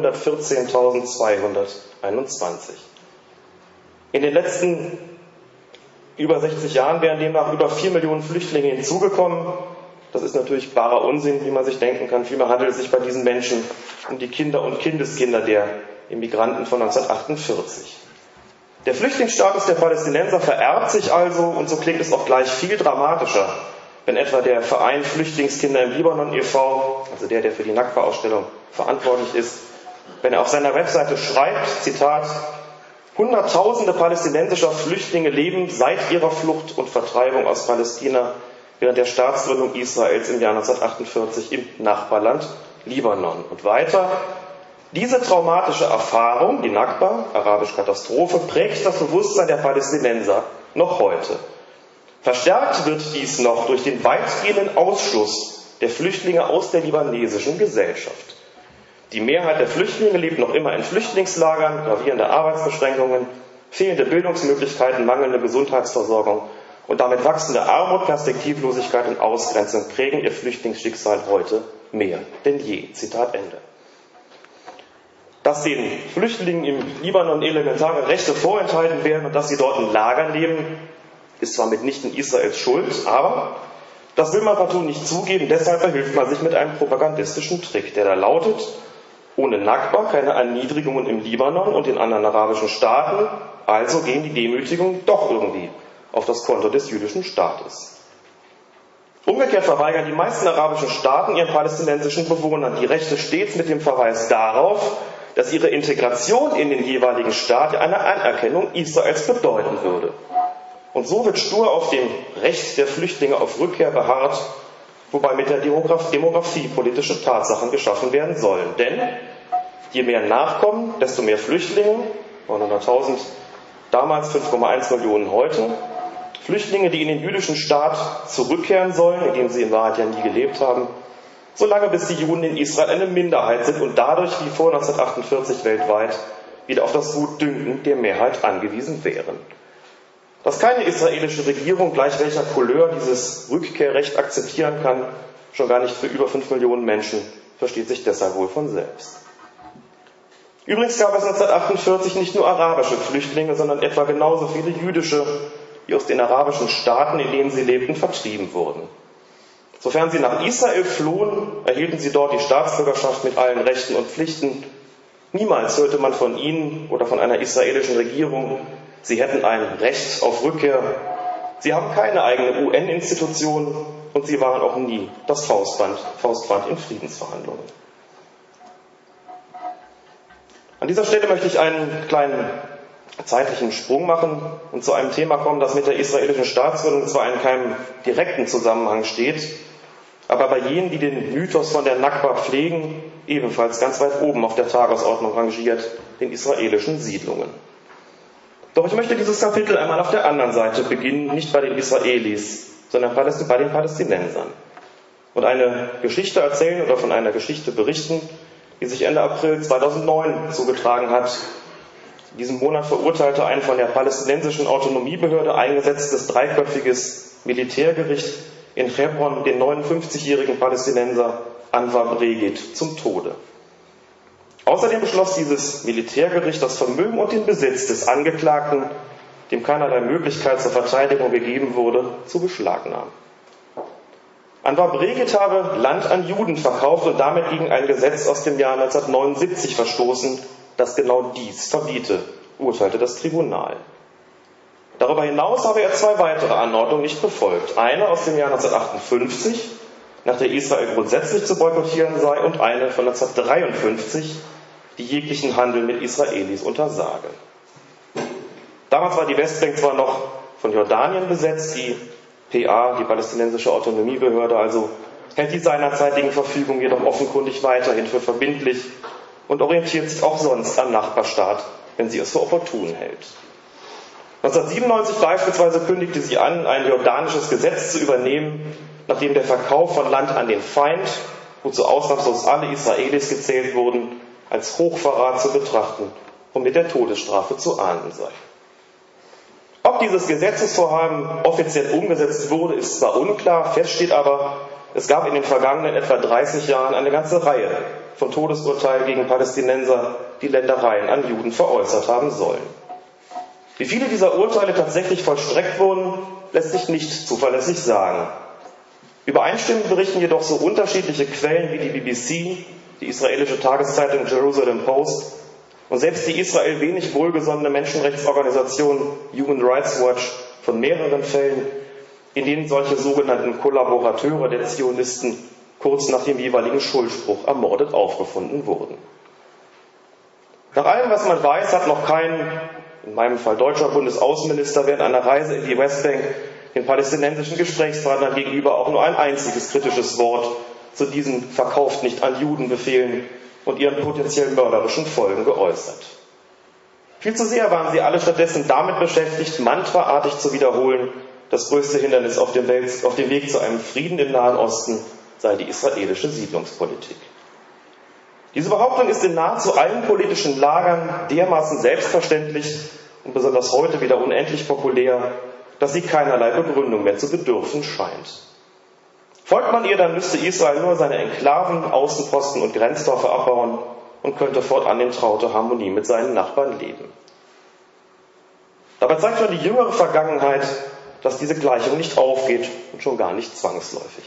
914.221. In den letzten über 60 Jahren wären demnach über 4 Millionen Flüchtlinge hinzugekommen. Das ist natürlich barer Unsinn, wie man sich denken kann. Vielmehr handelt es sich bei diesen Menschen um die Kinder und Kindeskinder der Immigranten von 1948. Der Flüchtlingsstatus der Palästinenser vererbt sich also, und so klingt es auch gleich viel dramatischer, wenn etwa der Verein Flüchtlingskinder im Libanon e.V., also der für die Nakba-Ausstellung verantwortlich ist, wenn er auf seiner Webseite schreibt, Zitat, Hunderttausende palästinensischer Flüchtlinge leben seit ihrer Flucht und Vertreibung aus Palästina während der Staatsgründung Israels im Jahr 1948 im Nachbarland Libanon. Und weiter, diese traumatische Erfahrung, die Nakba, arabisch Katastrophe, prägt das Bewusstsein der Palästinenser noch heute. Verstärkt wird dies noch durch den weitgehenden Ausschluss der Flüchtlinge aus der libanesischen Gesellschaft. Die Mehrheit der Flüchtlinge lebt noch immer in Flüchtlingslagern, gravierende Arbeitsbeschränkungen, fehlende Bildungsmöglichkeiten, mangelnde Gesundheitsversorgung und damit wachsende Armut, Perspektivlosigkeit und Ausgrenzung prägen ihr Flüchtlingsschicksal heute mehr denn je. Zitat Ende. Dass den Flüchtlingen im Libanon elementare Rechte vorenthalten werden und dass sie dort in Lagern leben, ist zwar mitnichten Israels Schuld, aber das will man partout nicht zugeben, deshalb verhilft man sich mit einem propagandistischen Trick, der da lautet, ohne Nakba keine Erniedrigungen im Libanon und in anderen arabischen Staaten, also gehen die Demütigungen doch irgendwie auf das Konto des jüdischen Staates. Umgekehrt verweigern die meisten arabischen Staaten ihren palästinensischen Bewohnern die Rechte stets mit dem Verweis darauf, dass ihre Integration in den jeweiligen Staat eine Anerkennung Israels bedeuten würde. Und so wird stur auf dem Recht der Flüchtlinge auf Rückkehr beharrt, wobei mit der Demografie politische Tatsachen geschaffen werden sollen. Denn je mehr Nachkommen, desto mehr Flüchtlinge, 900.000 damals, 5,1 Millionen heute, Flüchtlinge, die in den jüdischen Staat zurückkehren sollen, in dem sie in Wahrheit ja nie gelebt haben, solange bis die Juden in Israel eine Minderheit sind und dadurch wie vor 1948 weltweit wieder auf das Gutdünken der Mehrheit angewiesen wären. Dass keine israelische Regierung gleich welcher Couleur dieses Rückkehrrecht akzeptieren kann, schon gar nicht für über 5 Millionen Menschen, versteht sich deshalb wohl von selbst. Übrigens gab es 1948 nicht nur arabische Flüchtlinge, sondern etwa genauso viele jüdische, die aus den arabischen Staaten, in denen sie lebten, vertrieben wurden. Sofern sie nach Israel flohen, erhielten sie dort die Staatsbürgerschaft mit allen Rechten und Pflichten. Niemals hörte man von ihnen oder von einer israelischen Regierung, sie hätten ein Recht auf Rückkehr. Sie haben keine eigene UN-Institution und sie waren auch nie das Faustband in Friedensverhandlungen. An dieser Stelle möchte ich einen kleinen zeitlichen Sprung machen und zu einem Thema kommen, das mit der israelischen Staatsgründung zwar in keinem direkten Zusammenhang steht, aber bei jenen, die den Mythos von der Nakba pflegen, ebenfalls ganz weit oben auf der Tagesordnung rangiert, den israelischen Siedlungen. Doch ich möchte dieses Kapitel einmal auf der anderen Seite beginnen, nicht bei den Israelis, sondern bei den Palästinensern. Und eine Geschichte erzählen oder von einer Geschichte berichten, die sich Ende April 2009 zugetragen hat. In diesem Monat verurteilte ein von der palästinensischen Autonomiebehörde eingesetztes dreiköpfiges Militärgericht in Hebron den 59-jährigen Palästinenser Anwar Bregit zum Tode. Außerdem beschloss dieses Militärgericht, das Vermögen und den Besitz des Angeklagten, dem keinerlei Möglichkeit zur Verteidigung gegeben wurde, zu beschlagnahmen. Anwar Bregit habe Land an Juden verkauft und damit gegen ein Gesetz aus dem Jahr 1979 verstoßen, das genau dies verbiete, urteilte das Tribunal. Darüber hinaus habe er 2 weitere Anordnungen nicht befolgt. Eine aus dem Jahr 1958, nach der Israel grundsätzlich zu boykottieren sei, und eine von 1953, die jeglichen Handel mit Israelis untersage. Damals war die Westbank zwar noch von Jordanien besetzt, die PA, die palästinensische Autonomiebehörde, also hält die seinerzeitigen Verfügungen jedoch offenkundig weiterhin für verbindlich und orientiert sich auch sonst am Nachbarstaat, wenn sie es für opportun hält. 1997 beispielsweise kündigte sie an, ein jordanisches Gesetz zu übernehmen, nachdem der Verkauf von Land an den Feind, wozu ausnahmslos alle Israelis gezählt wurden, als Hochverrat zu betrachten und mit der Todesstrafe zu ahnden sei. Ob dieses Gesetzesvorhaben offiziell umgesetzt wurde, ist zwar unklar, fest steht aber, es gab in den vergangenen etwa 30 Jahren eine ganze Reihe von Todesurteilen gegen Palästinenser, die Ländereien an Juden veräußert haben sollen. Wie viele dieser Urteile tatsächlich vollstreckt wurden, lässt sich nicht zuverlässig sagen. Übereinstimmend berichten jedoch so unterschiedliche Quellen wie die BBC, die israelische Tageszeitung Jerusalem Post und selbst die Israel wenig wohlgesonnene Menschenrechtsorganisation Human Rights Watch von mehreren Fällen, in denen solche sogenannten Kollaborateure der Zionisten kurz nach dem jeweiligen Schuldspruch ermordet aufgefunden wurden. Nach allem, was man weiß, hat noch kein, in meinem Fall deutscher Bundesaußenminister, während einer Reise in die Westbank den palästinensischen Gesprächspartnern gegenüber auch nur ein einziges kritisches Wort zu diesen Verkauft nicht an Juden Befehlen und ihren potenziell mörderischen Folgen geäußert. Viel zu sehr waren sie alle stattdessen damit beschäftigt, mantraartig zu wiederholen, das größte Hindernis auf dem Weg zu einem Frieden im Nahen Osten sei die israelische Siedlungspolitik. Diese Behauptung ist in nahezu allen politischen Lagern dermaßen selbstverständlich und besonders heute wieder unendlich populär, dass sie keinerlei Begründung mehr zu bedürfen scheint. Folgt man ihr, dann müsste Israel nur seine Enklaven, Außenposten und Grenzdörfer abbauen und könnte fortan in trauter Harmonie mit seinen Nachbarn leben. Dabei zeigt schon die jüngere Vergangenheit, dass diese Gleichung nicht aufgeht und schon gar nicht zwangsläufig.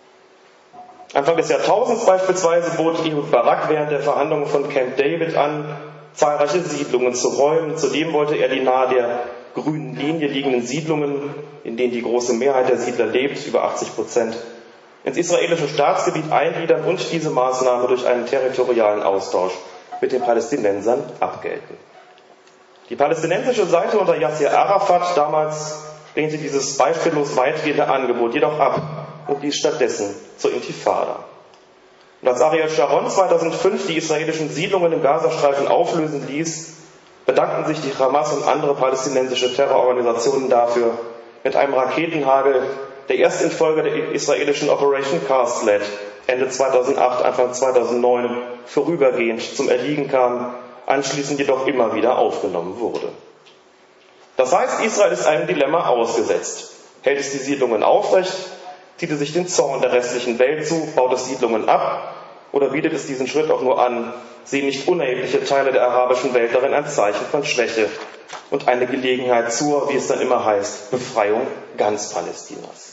Anfang des Jahrtausends beispielsweise bot Ehud Barak während der Verhandlungen von Camp David an, zahlreiche Siedlungen zu räumen. Zudem wollte er die nahe der grünen Linie liegenden Siedlungen, in denen die große Mehrheit der Siedler lebt, über 80%, ins israelische Staatsgebiet eingliedern und diese Maßnahme durch einen territorialen Austausch mit den Palästinensern abgelten. Die palästinensische Seite unter Yasser Arafat damals lehnte dieses beispiellos weitgehende Angebot jedoch ab und ließ stattdessen zur Intifada. Und als Ariel Sharon 2005 die israelischen Siedlungen im Gazastreifen auflösen ließ, bedankten sich die Hamas und andere palästinensische Terrororganisationen dafür mit einem Raketenhagel, der erst infolge der israelischen Operation Cast Lead Ende 2008, Anfang 2009 vorübergehend zum Erliegen kam, anschließend jedoch immer wieder aufgenommen wurde. Das heißt, Israel ist einem Dilemma ausgesetzt. Hält es die Siedlungen aufrecht, zieht es sich den Zorn der restlichen Welt zu, baut es Siedlungen ab oder bietet es diesen Schritt auch nur an, sehen nicht unerhebliche Teile der arabischen Welt darin ein Zeichen von Schwäche und eine Gelegenheit zur, wie es dann immer heißt, Befreiung ganz Palästinas.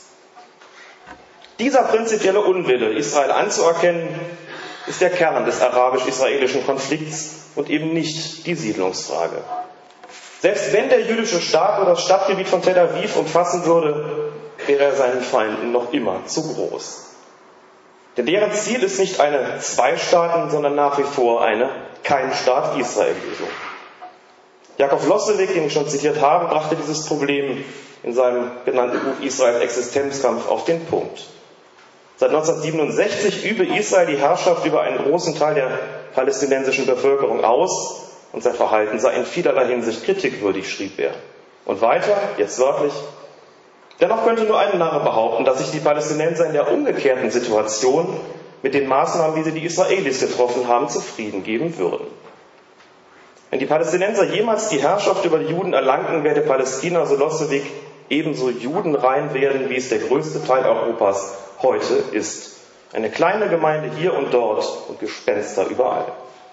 Dieser prinzipielle Unwille, Israel anzuerkennen, ist der Kern des arabisch-israelischen Konflikts und eben nicht die Siedlungsfrage. Selbst wenn der jüdische Staat nur das Stadtgebiet von Tel Aviv umfassen würde, wäre er seinen Feinden noch immer zu groß. Denn deren Ziel ist nicht eine Zwei-Staaten, sondern nach wie vor eine Kein-Staat-Israel-Lösung. Jakob Lossewig, den ich schon zitiert habe, brachte dieses Problem in seinem genannten Buch Israels Existenzkampf auf den Punkt. Seit 1967 übe Israel die Herrschaft über einen großen Teil der palästinensischen Bevölkerung aus und sein Verhalten sei in vielerlei Hinsicht kritikwürdig, schrieb er. Und weiter, jetzt wörtlich: Dennoch könnte nur ein Narr behaupten, dass sich die Palästinenser in der umgekehrten Situation mit den Maßnahmen, wie sie die Israelis getroffen haben, zufrieden geben würden. Wenn die Palästinenser jemals die Herrschaft über die Juden erlangten, werde Palästina, so Lossewig, ebenso judenrein werden, wie es der größte Teil Europas heute ist. Eine kleine Gemeinde hier und dort und Gespenster überall.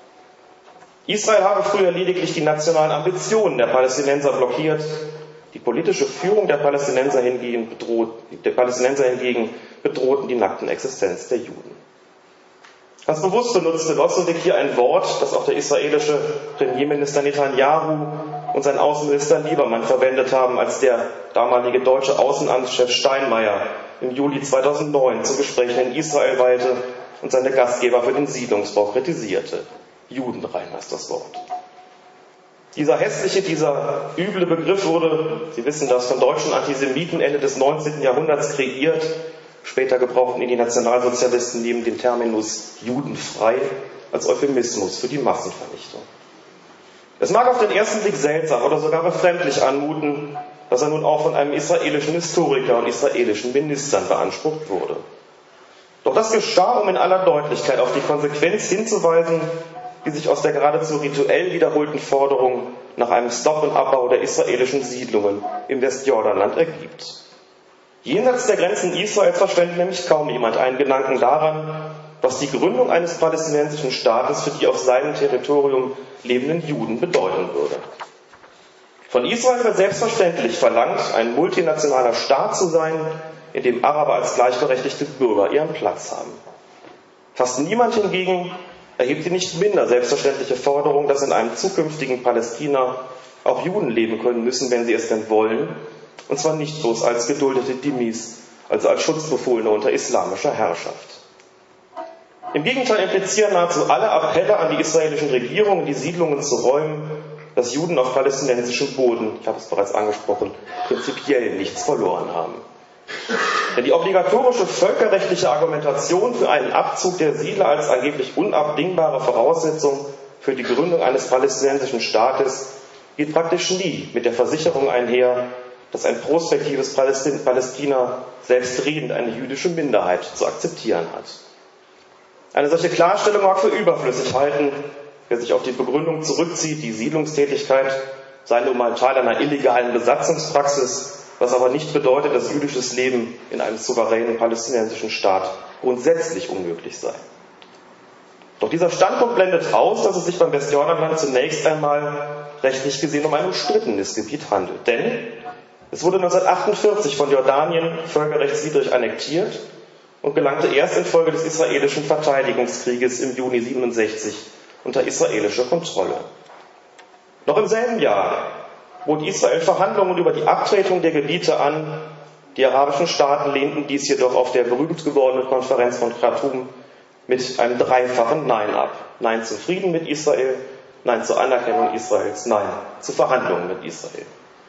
Israel habe früher lediglich die nationalen Ambitionen der Palästinenser blockiert. Die politische Führung der Palästinenser hingegen bedrohten die nackten Existenz der Juden. Ganz bewusst benutzte Lossewig hier ein Wort, das auch der israelische Premierminister Netanyahu und sein Außenminister Liebermann verwendet haben, als der damalige deutsche Außenamtschef Steinmeier im Juli 2009 zu Gesprächen in Israel weilte und seine Gastgeber für den Siedlungsbau kritisierte. Judenrein heißt das Wort. Dieser hässliche, dieser üble Begriff wurde, Sie wissen das, von deutschen Antisemiten Ende des 19. Jahrhunderts kreiert. Später gebrauchten ihn die Nationalsozialisten neben dem Terminus judenfrei als Euphemismus für die Massenvernichtung. Es mag auf den ersten Blick seltsam oder sogar befremdlich anmuten, dass er nun auch von einem israelischen Historiker und israelischen Ministern beansprucht wurde. Doch das geschah, um in aller Deutlichkeit auf die Konsequenz hinzuweisen, die sich aus der geradezu rituell wiederholten Forderung nach einem Stopp und Abbau der israelischen Siedlungen im Westjordanland ergibt. Jenseits der Grenzen Israels verschwendet nämlich kaum jemand einen Gedanken daran, was die Gründung eines palästinensischen Staates für die auf seinem Territorium lebenden Juden bedeuten würde. Von Israel wird selbstverständlich verlangt, ein multinationaler Staat zu sein, in dem Araber als gleichberechtigte Bürger ihren Platz haben. Fast niemand hingegen erhebt die nicht minder selbstverständliche Forderung, dass in einem zukünftigen Palästina auch Juden leben können müssen, wenn sie es denn wollen, und zwar nicht bloß als geduldete Dhimmis, also als Schutzbefohlene unter islamischer Herrschaft. Im Gegenteil implizieren nahezu alle Appelle an die israelischen Regierungen, die Siedlungen zu räumen, dass Juden auf palästinensischem Boden, ich habe es bereits angesprochen, prinzipiell nichts verloren haben. Denn die obligatorische völkerrechtliche Argumentation für einen Abzug der Siedler als angeblich unabdingbare Voraussetzung für die Gründung eines palästinensischen Staates geht praktisch nie mit der Versicherung einher, dass ein prospektives Palästina selbstredend eine jüdische Minderheit zu akzeptieren hat. Eine solche Klarstellung mag für überflüssig halten, wer sich auf die Begründung zurückzieht, die Siedlungstätigkeit sei nun mal Teil einer illegalen Besatzungspraxis, was aber nicht bedeutet, dass jüdisches Leben in einem souveränen palästinensischen Staat grundsätzlich unmöglich sei. Doch dieser Standpunkt blendet aus, dass es sich beim Westjordanland zunächst einmal rechtlich gesehen um ein umstrittenes Gebiet handelt. Denn es wurde 1948 von Jordanien völkerrechtswidrig annektiert und gelangte erst infolge des israelischen Verteidigungskrieges im Juni 1967 unter israelischer Kontrolle. Noch im selben Jahr bot Israel Verhandlungen über die Abtretung der Gebiete an. Die arabischen Staaten lehnten dies jedoch auf der berühmt gewordenen Konferenz von Khartoum mit einem dreifachen Nein ab. Nein zum Frieden mit Israel, Nein zur Anerkennung Israels, Nein zu Verhandlungen mit Israel.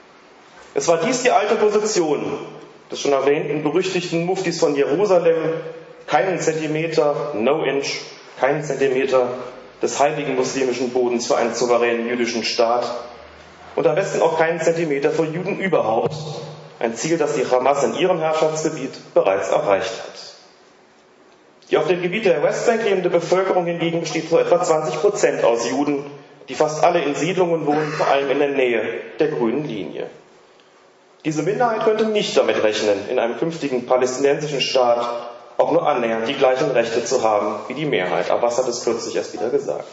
Es war dies die alte Position des schon erwähnten berüchtigten Muftis von Jerusalem, keinen Zentimeter, no inch, keinen Zentimeter des heiligen muslimischen Bodens für einen souveränen jüdischen Staat und am besten auch keinen Zentimeter für Juden überhaupt, ein Ziel, das die Hamas in ihrem Herrschaftsgebiet bereits erreicht hat. Die auf dem Gebiet der Westbank lebende Bevölkerung hingegen besteht zu etwa 20% aus Juden, die fast alle in Siedlungen wohnen, vor allem in der Nähe der grünen Linie. Diese Minderheit könnte nicht damit rechnen, in einem künftigen palästinensischen Staat auch nur annähernd die gleichen Rechte zu haben wie die Mehrheit. Abbas hat es kürzlich erst wieder gesagt.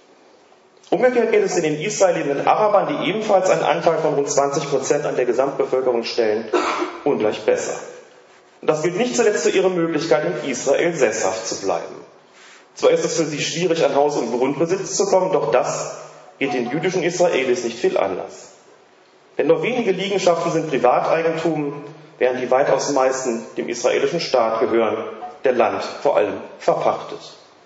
Umgekehrt geht es in den Israel lebenden Arabern, die ebenfalls einen Anteil von rund 20% an der Gesamtbevölkerung stellen, ungleich besser. Und das gilt nicht zuletzt für ihre Möglichkeit, in Israel sesshaft zu bleiben. Zwar ist es für sie schwierig, an Haus- und Grundbesitz zu kommen, doch das geht den jüdischen Israelis nicht viel anders. Denn nur wenige Liegenschaften sind Privateigentum, während die weitaus meisten dem israelischen Staat gehören, der Land vor allem verpachtet.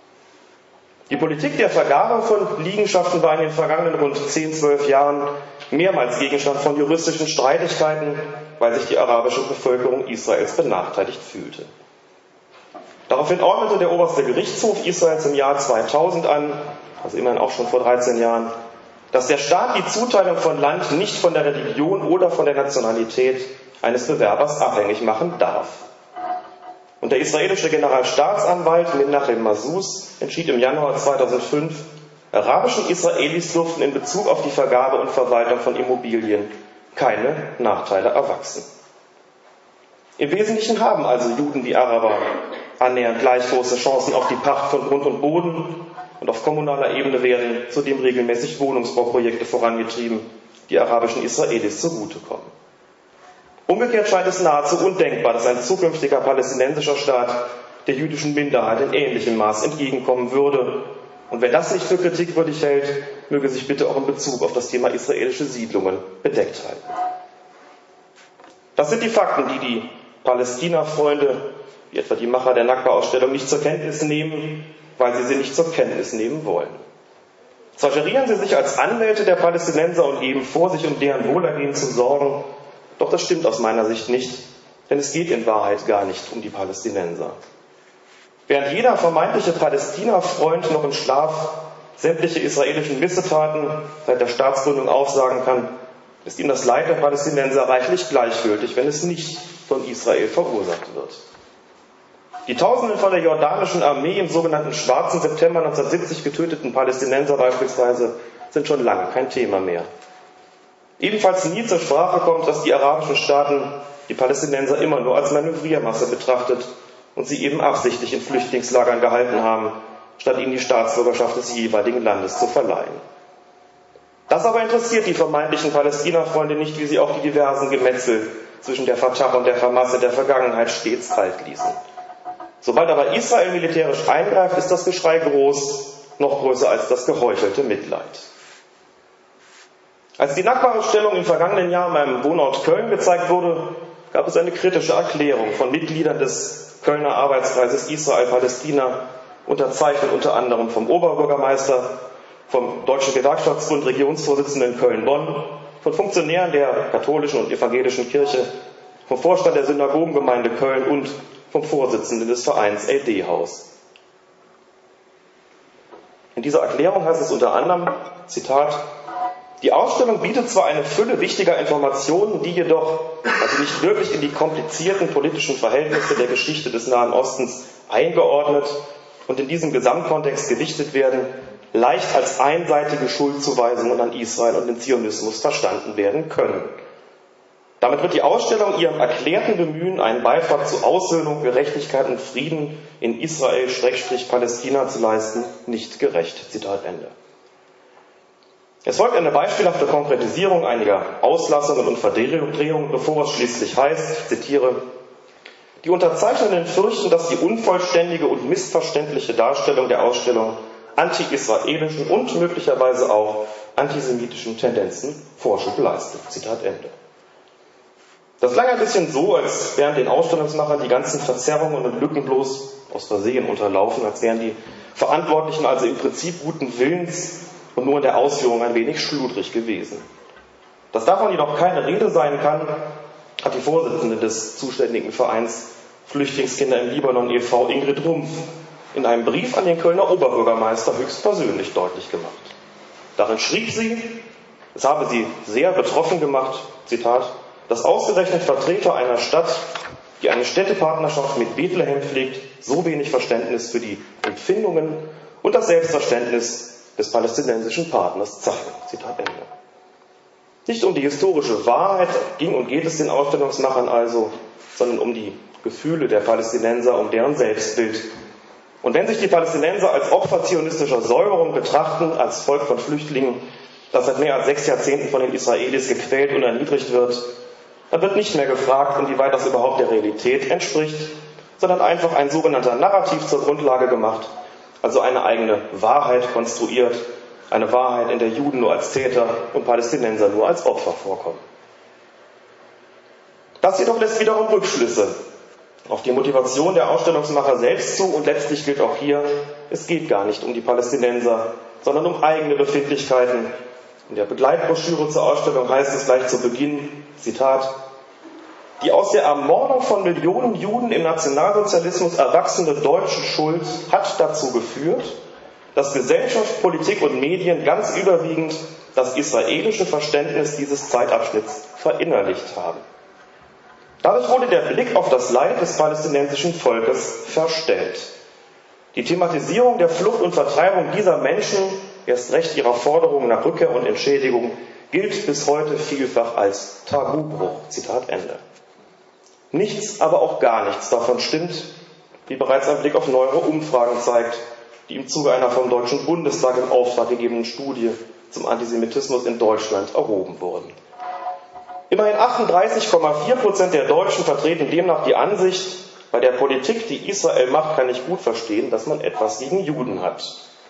Die Politik der Vergabe von Liegenschaften war in den vergangenen rund 10-12 Jahren mehrmals Gegenstand von juristischen Streitigkeiten, weil sich die arabische Bevölkerung Israels benachteiligt fühlte. Daraufhin ordnete der oberste Gerichtshof Israels im Jahr 2000 an, also immerhin auch schon vor 13 Jahren, dass der Staat die Zuteilung von Land nicht von der Religion oder von der Nationalität eines Bewerbers abhängig machen darf. Und der israelische Generalstaatsanwalt Menachem Mazouz entschied im Januar 2005, arabischen Israelis durften in Bezug auf die Vergabe und Verwaltung von Immobilien keine Nachteile erwachsen. Im Wesentlichen haben also Juden wie Araber annähernd gleich große Chancen auf die Pacht von Grund und Boden, und auf kommunaler Ebene werden zudem regelmäßig Wohnungsbauprojekte vorangetrieben, die arabischen Israelis zugutekommen. Umgekehrt scheint es nahezu undenkbar, dass ein zukünftiger palästinensischer Staat der jüdischen Minderheit in ähnlichem Maß entgegenkommen würde. Und wer das nicht für kritikwürdig hält, möge sich bitte auch in Bezug auf das Thema israelische Siedlungen bedeckt halten. Das sind die Fakten, die die Palästina-Freunde, wie etwa die Macher der Nakba-Ausstellung, nicht zur Kenntnis nehmen, weil sie nicht zur Kenntnis nehmen wollen. Zwar gerieren sie sich als Anwälte der Palästinenser und geben vor, sich um deren Wohlergehen zu sorgen, doch das stimmt aus meiner Sicht nicht, denn es geht in Wahrheit gar nicht um die Palästinenser. Während jeder vermeintliche Palästina-Freund noch im Schlaf sämtliche israelischen Missetaten seit der Staatsgründung aufsagen kann, ist ihm das Leid der Palästinenser reichlich gleichgültig, wenn es nicht von Israel verursacht wird. Die Tausenden von der jordanischen Armee im sogenannten Schwarzen September 1970 getöteten Palästinenser beispielsweise sind schon lange kein Thema mehr. Ebenfalls nie zur Sprache kommt, dass die arabischen Staaten die Palästinenser immer nur als Manövriermasse betrachtet und sie eben absichtlich in Flüchtlingslagern gehalten haben, statt ihnen die Staatsbürgerschaft des jeweiligen Landes zu verleihen. Das aber interessiert die vermeintlichen Palästina-Freunde nicht, wie sie auch die diversen Gemetzel zwischen der Fatah und der Hamas in der Vergangenheit stets kalt ließen. Sobald aber Israel militärisch eingreift, ist das Geschrei groß, noch größer als das geheuchelte Mitleid. Als die Nakba-Ausstellung im vergangenen Jahr in meinem Wohnort Köln gezeigt wurde, gab es eine kritische Erklärung von Mitgliedern des Kölner Arbeitskreises Israel-Palästina, unterzeichnet unter anderem vom Oberbürgermeister, vom Deutschen Gewerkschaftsbund Regionsvorsitzenden Köln-Bonn, von Funktionären der katholischen und evangelischen Kirche, vom Vorstand der Synagogengemeinde Köln und vom Vorsitzenden des Vereins LD-Haus. In dieser Erklärung heißt es unter anderem, Zitat, die Ausstellung bietet zwar eine Fülle wichtiger Informationen, die jedoch, also nicht wirklich in die komplizierten politischen Verhältnisse der Geschichte des Nahen Ostens eingeordnet und in diesem Gesamtkontext gewichtet werden, leicht als einseitige Schuldzuweisungen an Israel und den Zionismus verstanden werden können. Damit wird die Ausstellung ihrem erklärten Bemühen, einen Beitrag zu Aussöhnung, Gerechtigkeit und Frieden in Israel-Palästina zu leisten, nicht gerecht. Zitat Ende. Es folgt eine beispielhafte Konkretisierung einiger Auslassungen und Verdrehungen, bevor es schließlich heißt, ich zitiere, die Unterzeichnenden fürchten, dass die unvollständige und missverständliche Darstellung der Ausstellung anti-israelischen und möglicherweise auch antisemitischen Tendenzen Vorschub leistet. Zitat Ende. Das klang ein bisschen so, als wären den Ausstellungsmachern die ganzen Verzerrungen und Lücken bloß aus Versehen unterlaufen, als wären die Verantwortlichen also im Prinzip guten Willens und nur in der Ausführung ein wenig schludrig gewesen. Dass davon jedoch keine Rede sein kann, hat die Vorsitzende des zuständigen Vereins Flüchtlingskinder im Libanon e.V. Ingrid Rumpf in einem Brief an den Kölner Oberbürgermeister höchstpersönlich deutlich gemacht. Darin schrieb sie, es habe sie sehr betroffen gemacht, Zitat, dass ausgerechnet Vertreter einer Stadt, die eine Städtepartnerschaft mit Bethlehem pflegt, so wenig Verständnis für die Empfindungen und das Selbstverständnis des palästinensischen Partners zeigen. Zitat Ende. Nicht um die historische Wahrheit ging und geht es den Ausstellungsmachern also, sondern um die Gefühle der Palästinenser, um deren Selbstbild. Und wenn sich die Palästinenser als Opfer zionistischer Säuberung betrachten, als Volk von Flüchtlingen, das seit mehr als 6 Jahrzehnten von den Israelis gequält und erniedrigt wird, dann wird nicht mehr gefragt, inwieweit das überhaupt der Realität entspricht, sondern einfach ein sogenannter Narrativ zur Grundlage gemacht, also eine eigene Wahrheit konstruiert, eine Wahrheit, in der Juden nur als Täter und Palästinenser nur als Opfer vorkommen. Das jedoch lässt wiederum Rückschlüsse auf die Motivation der Ausstellungsmacher selbst zu und letztlich gilt auch hier, es geht gar nicht um die Palästinenser, sondern um eigene Befindlichkeiten. In der Begleitbroschüre zur Ausstellung heißt es gleich zu Beginn, Zitat, die aus der Ermordung von Millionen Juden im Nationalsozialismus erwachsene deutsche Schuld hat dazu geführt, dass Gesellschaft, Politik und Medien ganz überwiegend das israelische Verständnis dieses Zeitabschnitts verinnerlicht haben. Dadurch wurde der Blick auf das Leid des palästinensischen Volkes verstellt. Die Thematisierung der Flucht und Vertreibung dieser Menschen, erst recht ihrer Forderungen nach Rückkehr und Entschädigung, gilt bis heute vielfach als Tabubruch. Zitat Ende. Nichts, aber auch gar nichts davon stimmt, wie bereits ein Blick auf neuere Umfragen zeigt, die im Zuge einer vom Deutschen Bundestag in Auftrag gegebenen Studie zum Antisemitismus in Deutschland erhoben wurden. Immerhin 38,4% der Deutschen vertreten demnach die Ansicht, bei der Politik, die Israel macht, kann ich gut verstehen, dass man etwas gegen Juden hat.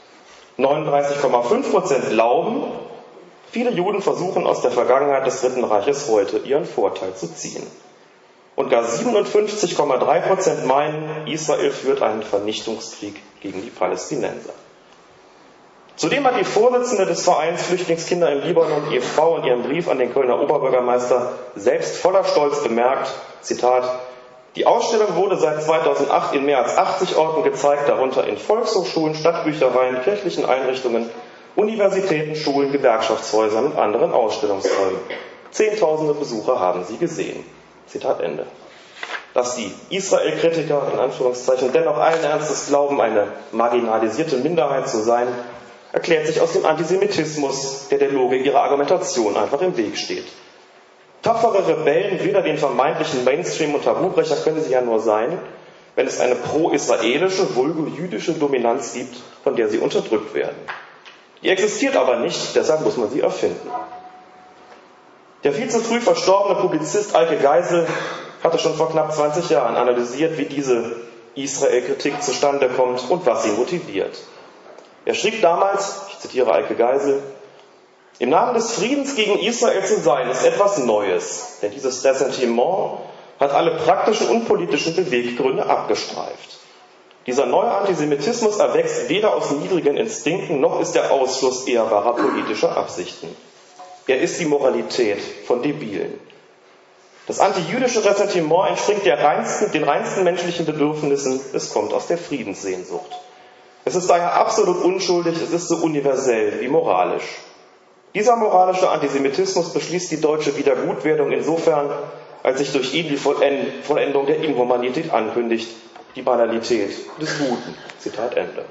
39,5% glauben, viele Juden versuchen aus der Vergangenheit des Dritten Reiches heute ihren Vorteil zu ziehen. Und gar 57,3% meinen, Israel führt einen Vernichtungskrieg gegen die Palästinenser. Zudem hat die Vorsitzende des Vereins Flüchtlingskinder im Libanon e.V. in ihrem Brief an den Kölner Oberbürgermeister selbst voller Stolz bemerkt, Zitat, die Ausstellung wurde seit 2008 in mehr als 80 Orten gezeigt, darunter in Volkshochschulen, Stadtbüchereien, kirchlichen Einrichtungen, Universitäten, Schulen, Gewerkschaftshäusern und anderen Ausstellungsräumen. Zehntausende Besucher haben sie gesehen. Zitat Ende. Dass die Israel-Kritiker, in Anführungszeichen, dennoch allen Ernstes glauben, eine marginalisierte Minderheit zu sein, erklärt sich aus dem Antisemitismus, der Logik ihrer Argumentation einfach im Weg steht. Tapfere Rebellen wider den vermeintlichen Mainstream und Tabubrecher können sie ja nur sein, wenn es eine pro-israelische, vulgo-jüdische Dominanz gibt, von der sie unterdrückt werden. Die existiert aber nicht, deshalb muss man sie erfinden. Der viel zu früh verstorbene Publizist Eike Geisel hatte schon vor knapp 20 Jahren analysiert, wie diese Israel-Kritik zustande kommt und was sie motiviert. Er schrieb damals, ich zitiere Eike Geisel: Im Namen des Friedens gegen Israel zu sein, ist etwas Neues, denn dieses Ressentiment hat alle praktischen und politischen Beweggründe abgestreift. Dieser neue Antisemitismus erwächst weder aus niedrigen Instinkten, noch ist er Ausschluss ehrbarer politischer Absichten. Er ist die Moralität von Debilen. Das antijüdische Ressentiment entspringt den reinsten menschlichen Bedürfnissen, es kommt aus der Friedenssehnsucht. Es ist daher absolut unschuldig, es ist so universell wie moralisch. Dieser moralische Antisemitismus beschließt die deutsche Wiedergutwerdung insofern, als sich durch ihn die Vollendung der Inhumanität ankündigt, die Banalität des Guten. Zitat Ende.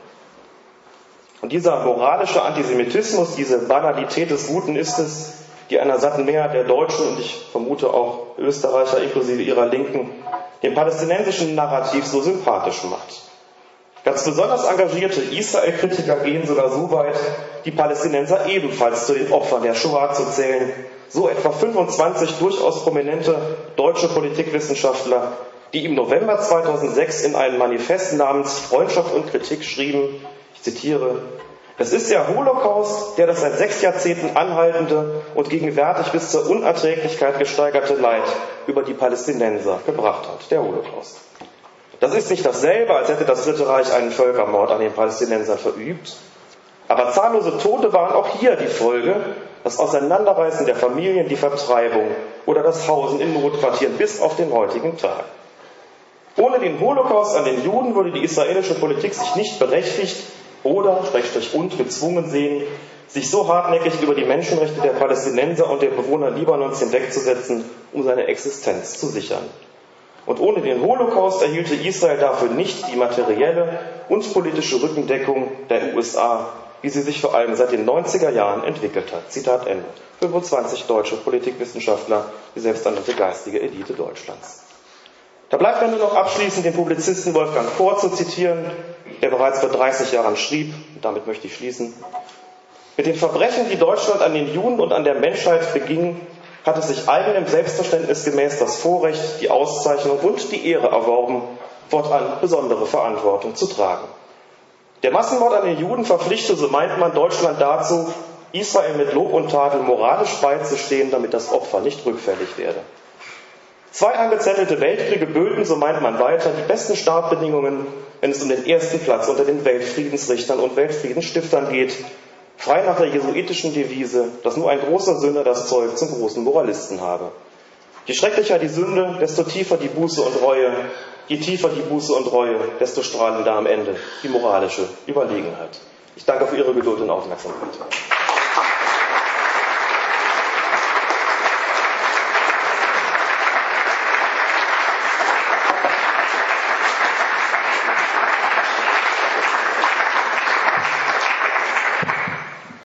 Und dieser moralische Antisemitismus, diese Banalität des Guten ist es, die einer satten Mehrheit der Deutschen und ich vermute auch Österreicher inklusive ihrer Linken dem palästinensischen Narrativ so sympathisch macht. Ganz besonders engagierte Israel-Kritiker gehen sogar so weit, die Palästinenser ebenfalls zu den Opfern der Shoah zu zählen. So etwa 25 durchaus prominente deutsche Politikwissenschaftler, die im November 2006 in einem Manifest namens Freundschaft und Kritik schrieben, ich zitiere: Es ist der Holocaust, der das seit 6 Jahrzehnten anhaltende und gegenwärtig bis zur Unerträglichkeit gesteigerte Leid über die Palästinenser gebracht hat. Der Holocaust. Das ist nicht dasselbe, als hätte das Dritte Reich einen Völkermord an den Palästinensern verübt. Aber zahllose Tote waren auch hier die Folge, das Auseinanderreißen der Familien, die Vertreibung oder das Hausen in Notquartieren bis auf den heutigen Tag. Ohne den Holocaust an den Juden würde die israelische Politik sich nicht berechtigt oder und gezwungen sehen, sich so hartnäckig über die Menschenrechte der Palästinenser und der Bewohner Libanons hinwegzusetzen, um seine Existenz zu sichern. Und ohne den Holocaust erhielte Israel dafür nicht die materielle und politische Rückendeckung der USA, wie sie sich vor allem seit den 90er Jahren entwickelt hat. Zitat Ende. 25 deutsche Politikwissenschaftler, die selbsternannte geistige Elite Deutschlands. Da bleibt mir nur noch abschließend den Publizisten Wolfgang Pohr zu zitieren, der bereits vor 30 Jahren schrieb, und damit möchte ich schließen: Mit den Verbrechen, die Deutschland an den Juden und an der Menschheit beging, hat es sich eigenem Selbstverständnis gemäß das Vorrecht, die Auszeichnung und die Ehre erworben, fortan besondere Verantwortung zu tragen. Der Massenmord an den Juden verpflichte, so meint man, Deutschland dazu, Israel mit Lob und Tadel moralisch beizustehen, damit das Opfer nicht rückfällig werde. 2 angezettelte Weltkriege böten, so meint man weiter, die besten Startbedingungen, wenn es um den ersten Platz unter den Weltfriedensrichtern und Weltfriedensstiftern geht, frei nach der jesuitischen Devise, dass nur ein großer Sünder das Zeug zum großen Moralisten habe. Je schrecklicher die Sünde, desto tiefer die Buße und Reue. Je tiefer die Buße und Reue, desto strahlender am Ende die moralische Überlegenheit. Ich danke für Ihre Geduld und Aufmerksamkeit.